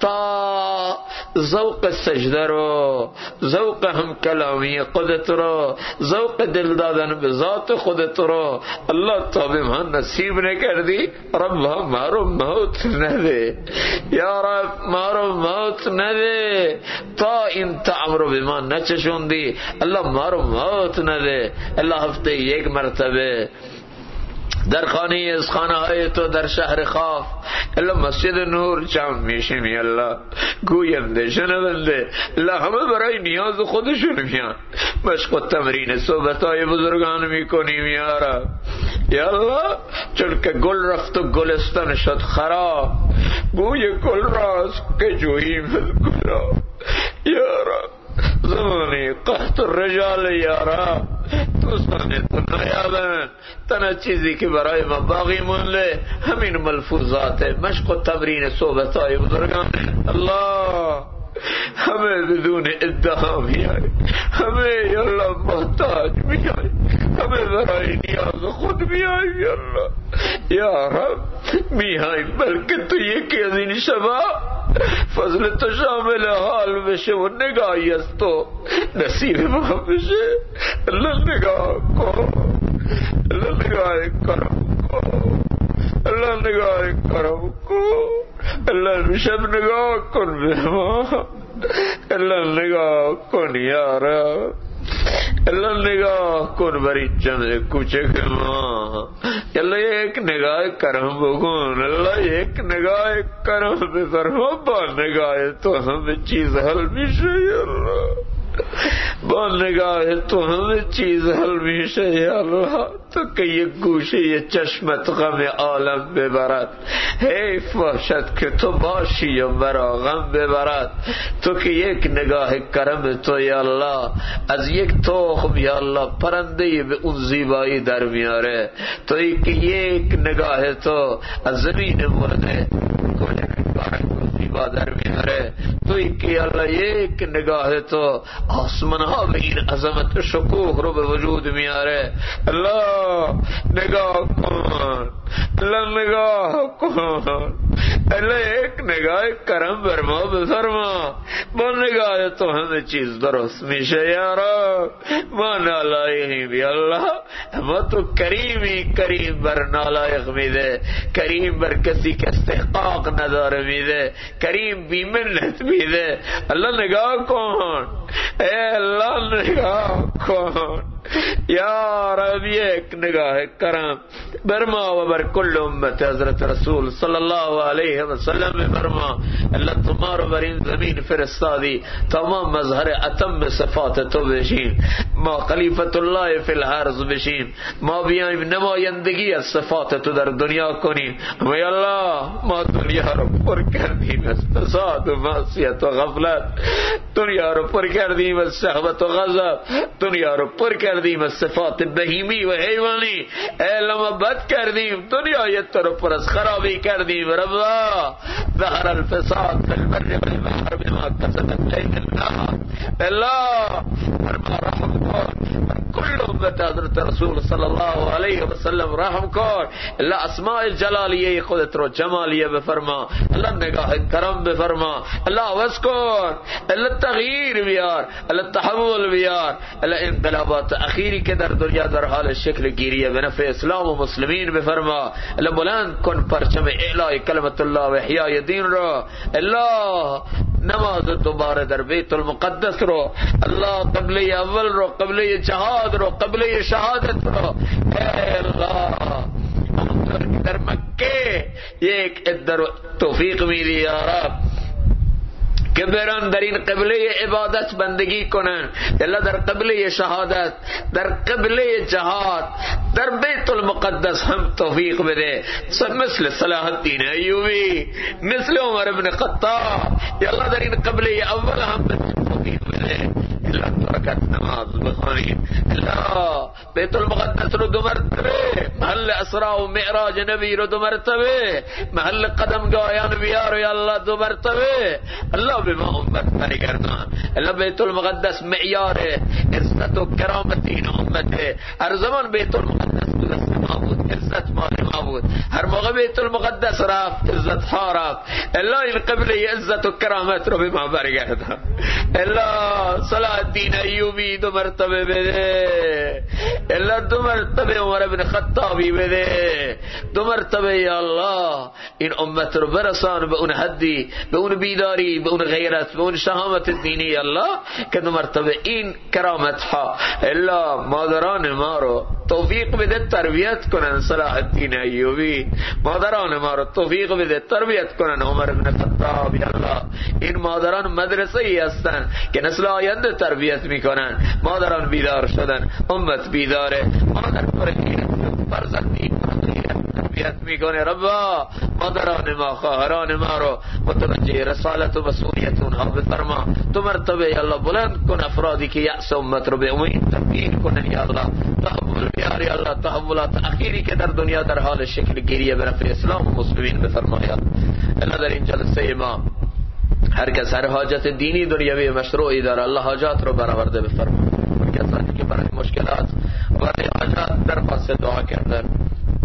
تا ذوق سجده رو، ذوق هم کلامی خودت رو، ذوق دل دادن به ذات خودت رو اللہ تا به من نصیب نکردی. رب ما رو موت نده، یا رب ما رو موت نده. تا این طعم رو به من نچشوندی اللہ ما رو موت نده. اللہ هفته یک مرتبه در خانه از خانه های تو در شهر خاف اللہ مسجد نور جمع میشیم. یا اللہ گوینده شنونده اللہ همه برای نیاز خودشون میان، مشق و تمرین صحبت های بزرگان میکنیم. یا رب یا اللہ چون که گل رفت و گلستان شد خراب، بوی گل راست که جوییم گل را. یا رب زمانی قحط الرجال یا رب دوستان تو نیابن، تنها چیزی که برای ما باقی مونده همین ملفوظات مشق و تمرین صحبت های بزرگان. اللہ ہمیں بدون ادعا میائی، ہمیں یا اللہ محتاج میائی، ہمیں برای نیاز خود میائی. یا اللہ یا رب میائی بلکہ تو یہ کہ از این شبا فضل تو شامل حال بشه و نگاهی از تو نصیب ما بشه. اللہ نگاه کن، اللہ نگاه کرم کن، اللہ نگاه کرم کن، اللہ شب نگاه کن به ما، اللہ نگاه کن یا رب، اللہ نگاه کن بری جمع کوچک ما، اللہ ایک نگاه کرم بکن، اللہ ایک نگاه کرم بفرما. با نگاه تو ہمیں چیز حل میشه یا اللہ، با نگاه تو همه چیز حل میشه یا الله. تو که یک گوشه یه چشمت غم عالم ببرد، حیف باشد که تو باشی و مرا غم ببرد. تو که یک نگاه کرم تو یا الله از یک تخم یا الله پرنده به اون زیبایی در میاره. تویی که یک نگاه تو از زمین مرده زیبا در میاره. تویی که الله یک نگاه تو آسمان ها به این عظمت شکوه رو به وجود میاره. الله نگاه کن، الله نگاه کن، الله یک نگاه کرم بر ما بفرما. با نگاه تو همه چیز درست میشه یا رب. ما نالایقیم یا الله، اما تو کریمی، کریم بر نالایق میده، کریم بر کسی که استحقاق نداره میده، کریم بی منت میده. الله نگاه کن، اے اللہ نگاه کن یا رب، یک نگاه کرم بر ما و بر کل امت حضرت رسول صلی اللہ علیہ وسلم فرما. اللہ تمہارو بر این زمین فرستادی تمام مظہر اتم صفات تو بشیم، ما خلیفت اللہ فی الارض بشیم، ما بیایم نمایندگی از صفات تو در دنیا کنیم. و یا اللہ ما دنیا رو پر کردیم از فساد و معصیت و غفلت، دنیا رو پر کردیم از شهوت و غضب، دنیا رو پر کردیم از صفات بهیمی و حیوانی. ما بد کردیم، دنیای تو رو پر از خرابی کردیم. ربا ظهر الفساد فی البر والبحر بما کسبت اید الناس. الله فرما رحم کن کل امت حضرت رسول صلی اللہ علیہ وسلم رحم کن. اللہ اسماء جلالیه خودت رو جمالیه بفرما، اللہ نگاه کرم بفرما، اللہ عوض کن، اللہ تغییر بیار، اللہ تحول بیار. اللہ انقلابات اخیری که در دنیا در حال شکل گیریه به نفع اسلام و مسلمین بفرما. اللہ بلند کن پرچم اعلاء کلمت اللہ و احیاء دین رو. اللہ نماز دوباره در بیت المقدس رو، اللہ قبله اول رو، قبله جهاد رو، قبله شهادت رو. اے اللہ در مکه یک ادر توفیق میدی یا رب که برن در این قبله عبادت بندگی کنن. اللہ در قبله شهادت، در قبله جهاد، در بیت المقدس هم توفیق بده، مثل صلاح الدین ایوبی، مثل عمر بن خطاب. یا اللہ در این قبله اول هم توفیق بده. اللہ برکت نماز بخوانیم. اللہ بیت المقدس رو 2 مرتبه، محل اسراء و معراج نبی رو 2 مرتبه، محل قدمگاهان بیار یا اللہ 2 مرتبه. اللہ به ما امت برگردان. اللہ بیت المقدس معیار عزت و کرامت این امته. هر زمان بیت المقدس دست ما بود، عزت مال ما بود. هر موقع بیت المقدس رفت، عزت ها رفت. اللہ این قبله عزت و کرامت رو به ما برگردان. اللہ صلاح الدین ایوبی 2 مرتبه بده، اللہ 2 مرتبه عمر بن خطابی بده، 2 مرتبه یا الله این امت رو برسان به اون حدی، به اون بیداری، به اون غیرت، به اون شهامت دینی یا الله که 2 مرتبه این کرامت ها. اللہ مادران ما رو توفیق بده تربیت کنن صلاح الدین ایوبی، مادران ما رو توفیق بده تربیت کنن عمر بن خطاب. یا الله این مادران مدرسه ای هستن که نسل آینده تربیت میکنن. مادران بیدار شدن، امت بیداره. مادر فرزند تربیت میکنه. ربا مادران ما، خواهران ما رو متوجه رسالت و مسئولیت اونها بفرما. 2 مرتبه یا الله بلند کن افرادی که یأس امت رو به امید تبدیل کنن. یا الله تحول بیار، یا الله تحولات اخیری که در دنیا در حال شکل گیریه به نفع اسلام و مسلمین بفرما. یا الله در این جلسه ما هر کس هر حاجت دینی دنیوی مشروعی داره، الله حاجات رو برآورده بفرما. کسانی که برای مشکلات و برای حاجات درخواست دعا کردن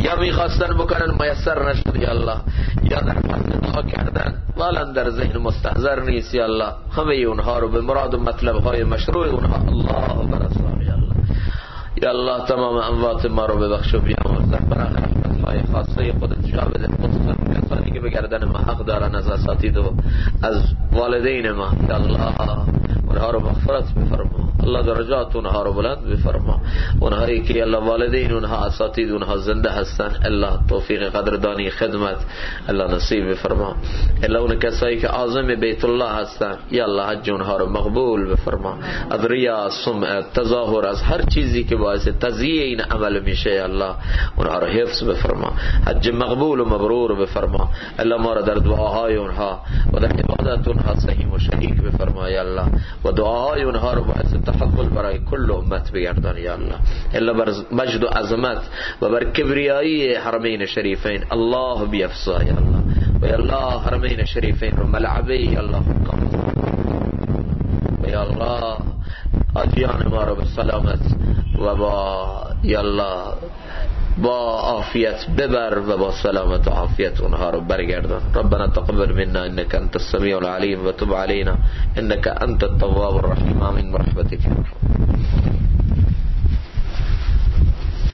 یا میخواستن بکنن میسر نشد یا الله، یا در فضل دعا کردن والا در ذهن مستحضر نیست یا الله، همه اونها رو به مراد و مطلب های مشروع اونها الله برسان یا الله. یا الله تمام اموات ما رو ببخش و بیامرز، برای رحمت های خاصه خودت جا بده، خصوصا کسانی که به گردن ما حق دارن از اساتید و از والدین ما، یا الله اونها رو مغفرت بفرما، الله درجات اونها رو بلند بفرما، اونهایی که الله والدین اونها اساتید اونها زنده هستن الله توفیق قدردانی خدمت الله نصیب بفرما. الله اون کسایی که عازم بیت الله هستن یا الله حج اونها رو مقبول بفرما، از ریا، سمع، تظاهر، از هر چیزی که باعث تضییع این عمل میشه یا الله اونها رو حفظ بفرما، حج مقبول و مبرور بفرما. الله ما را در دعاهای اونها و در عبادت اونها صحیح و شریک بفرما یا الله، و دعاهای اونها رو باعث تحول برای کل امت بگردان یا الله. الا بر مجد و عظمت و بر کبریایی حرمین شریفین الله بیفزا یا الله، و یا الله حرمین شریفین رو ملعبه یا الله، و یا الله آدیان ما رو به سلامت و با یا الله با عافیت ببر و با سلامت و عافیت اونها رو برگردان. ربنا تقبل منا انك انت السميع العليم وتب علينا انك انت التواب الرحيم، آمين برحمتك.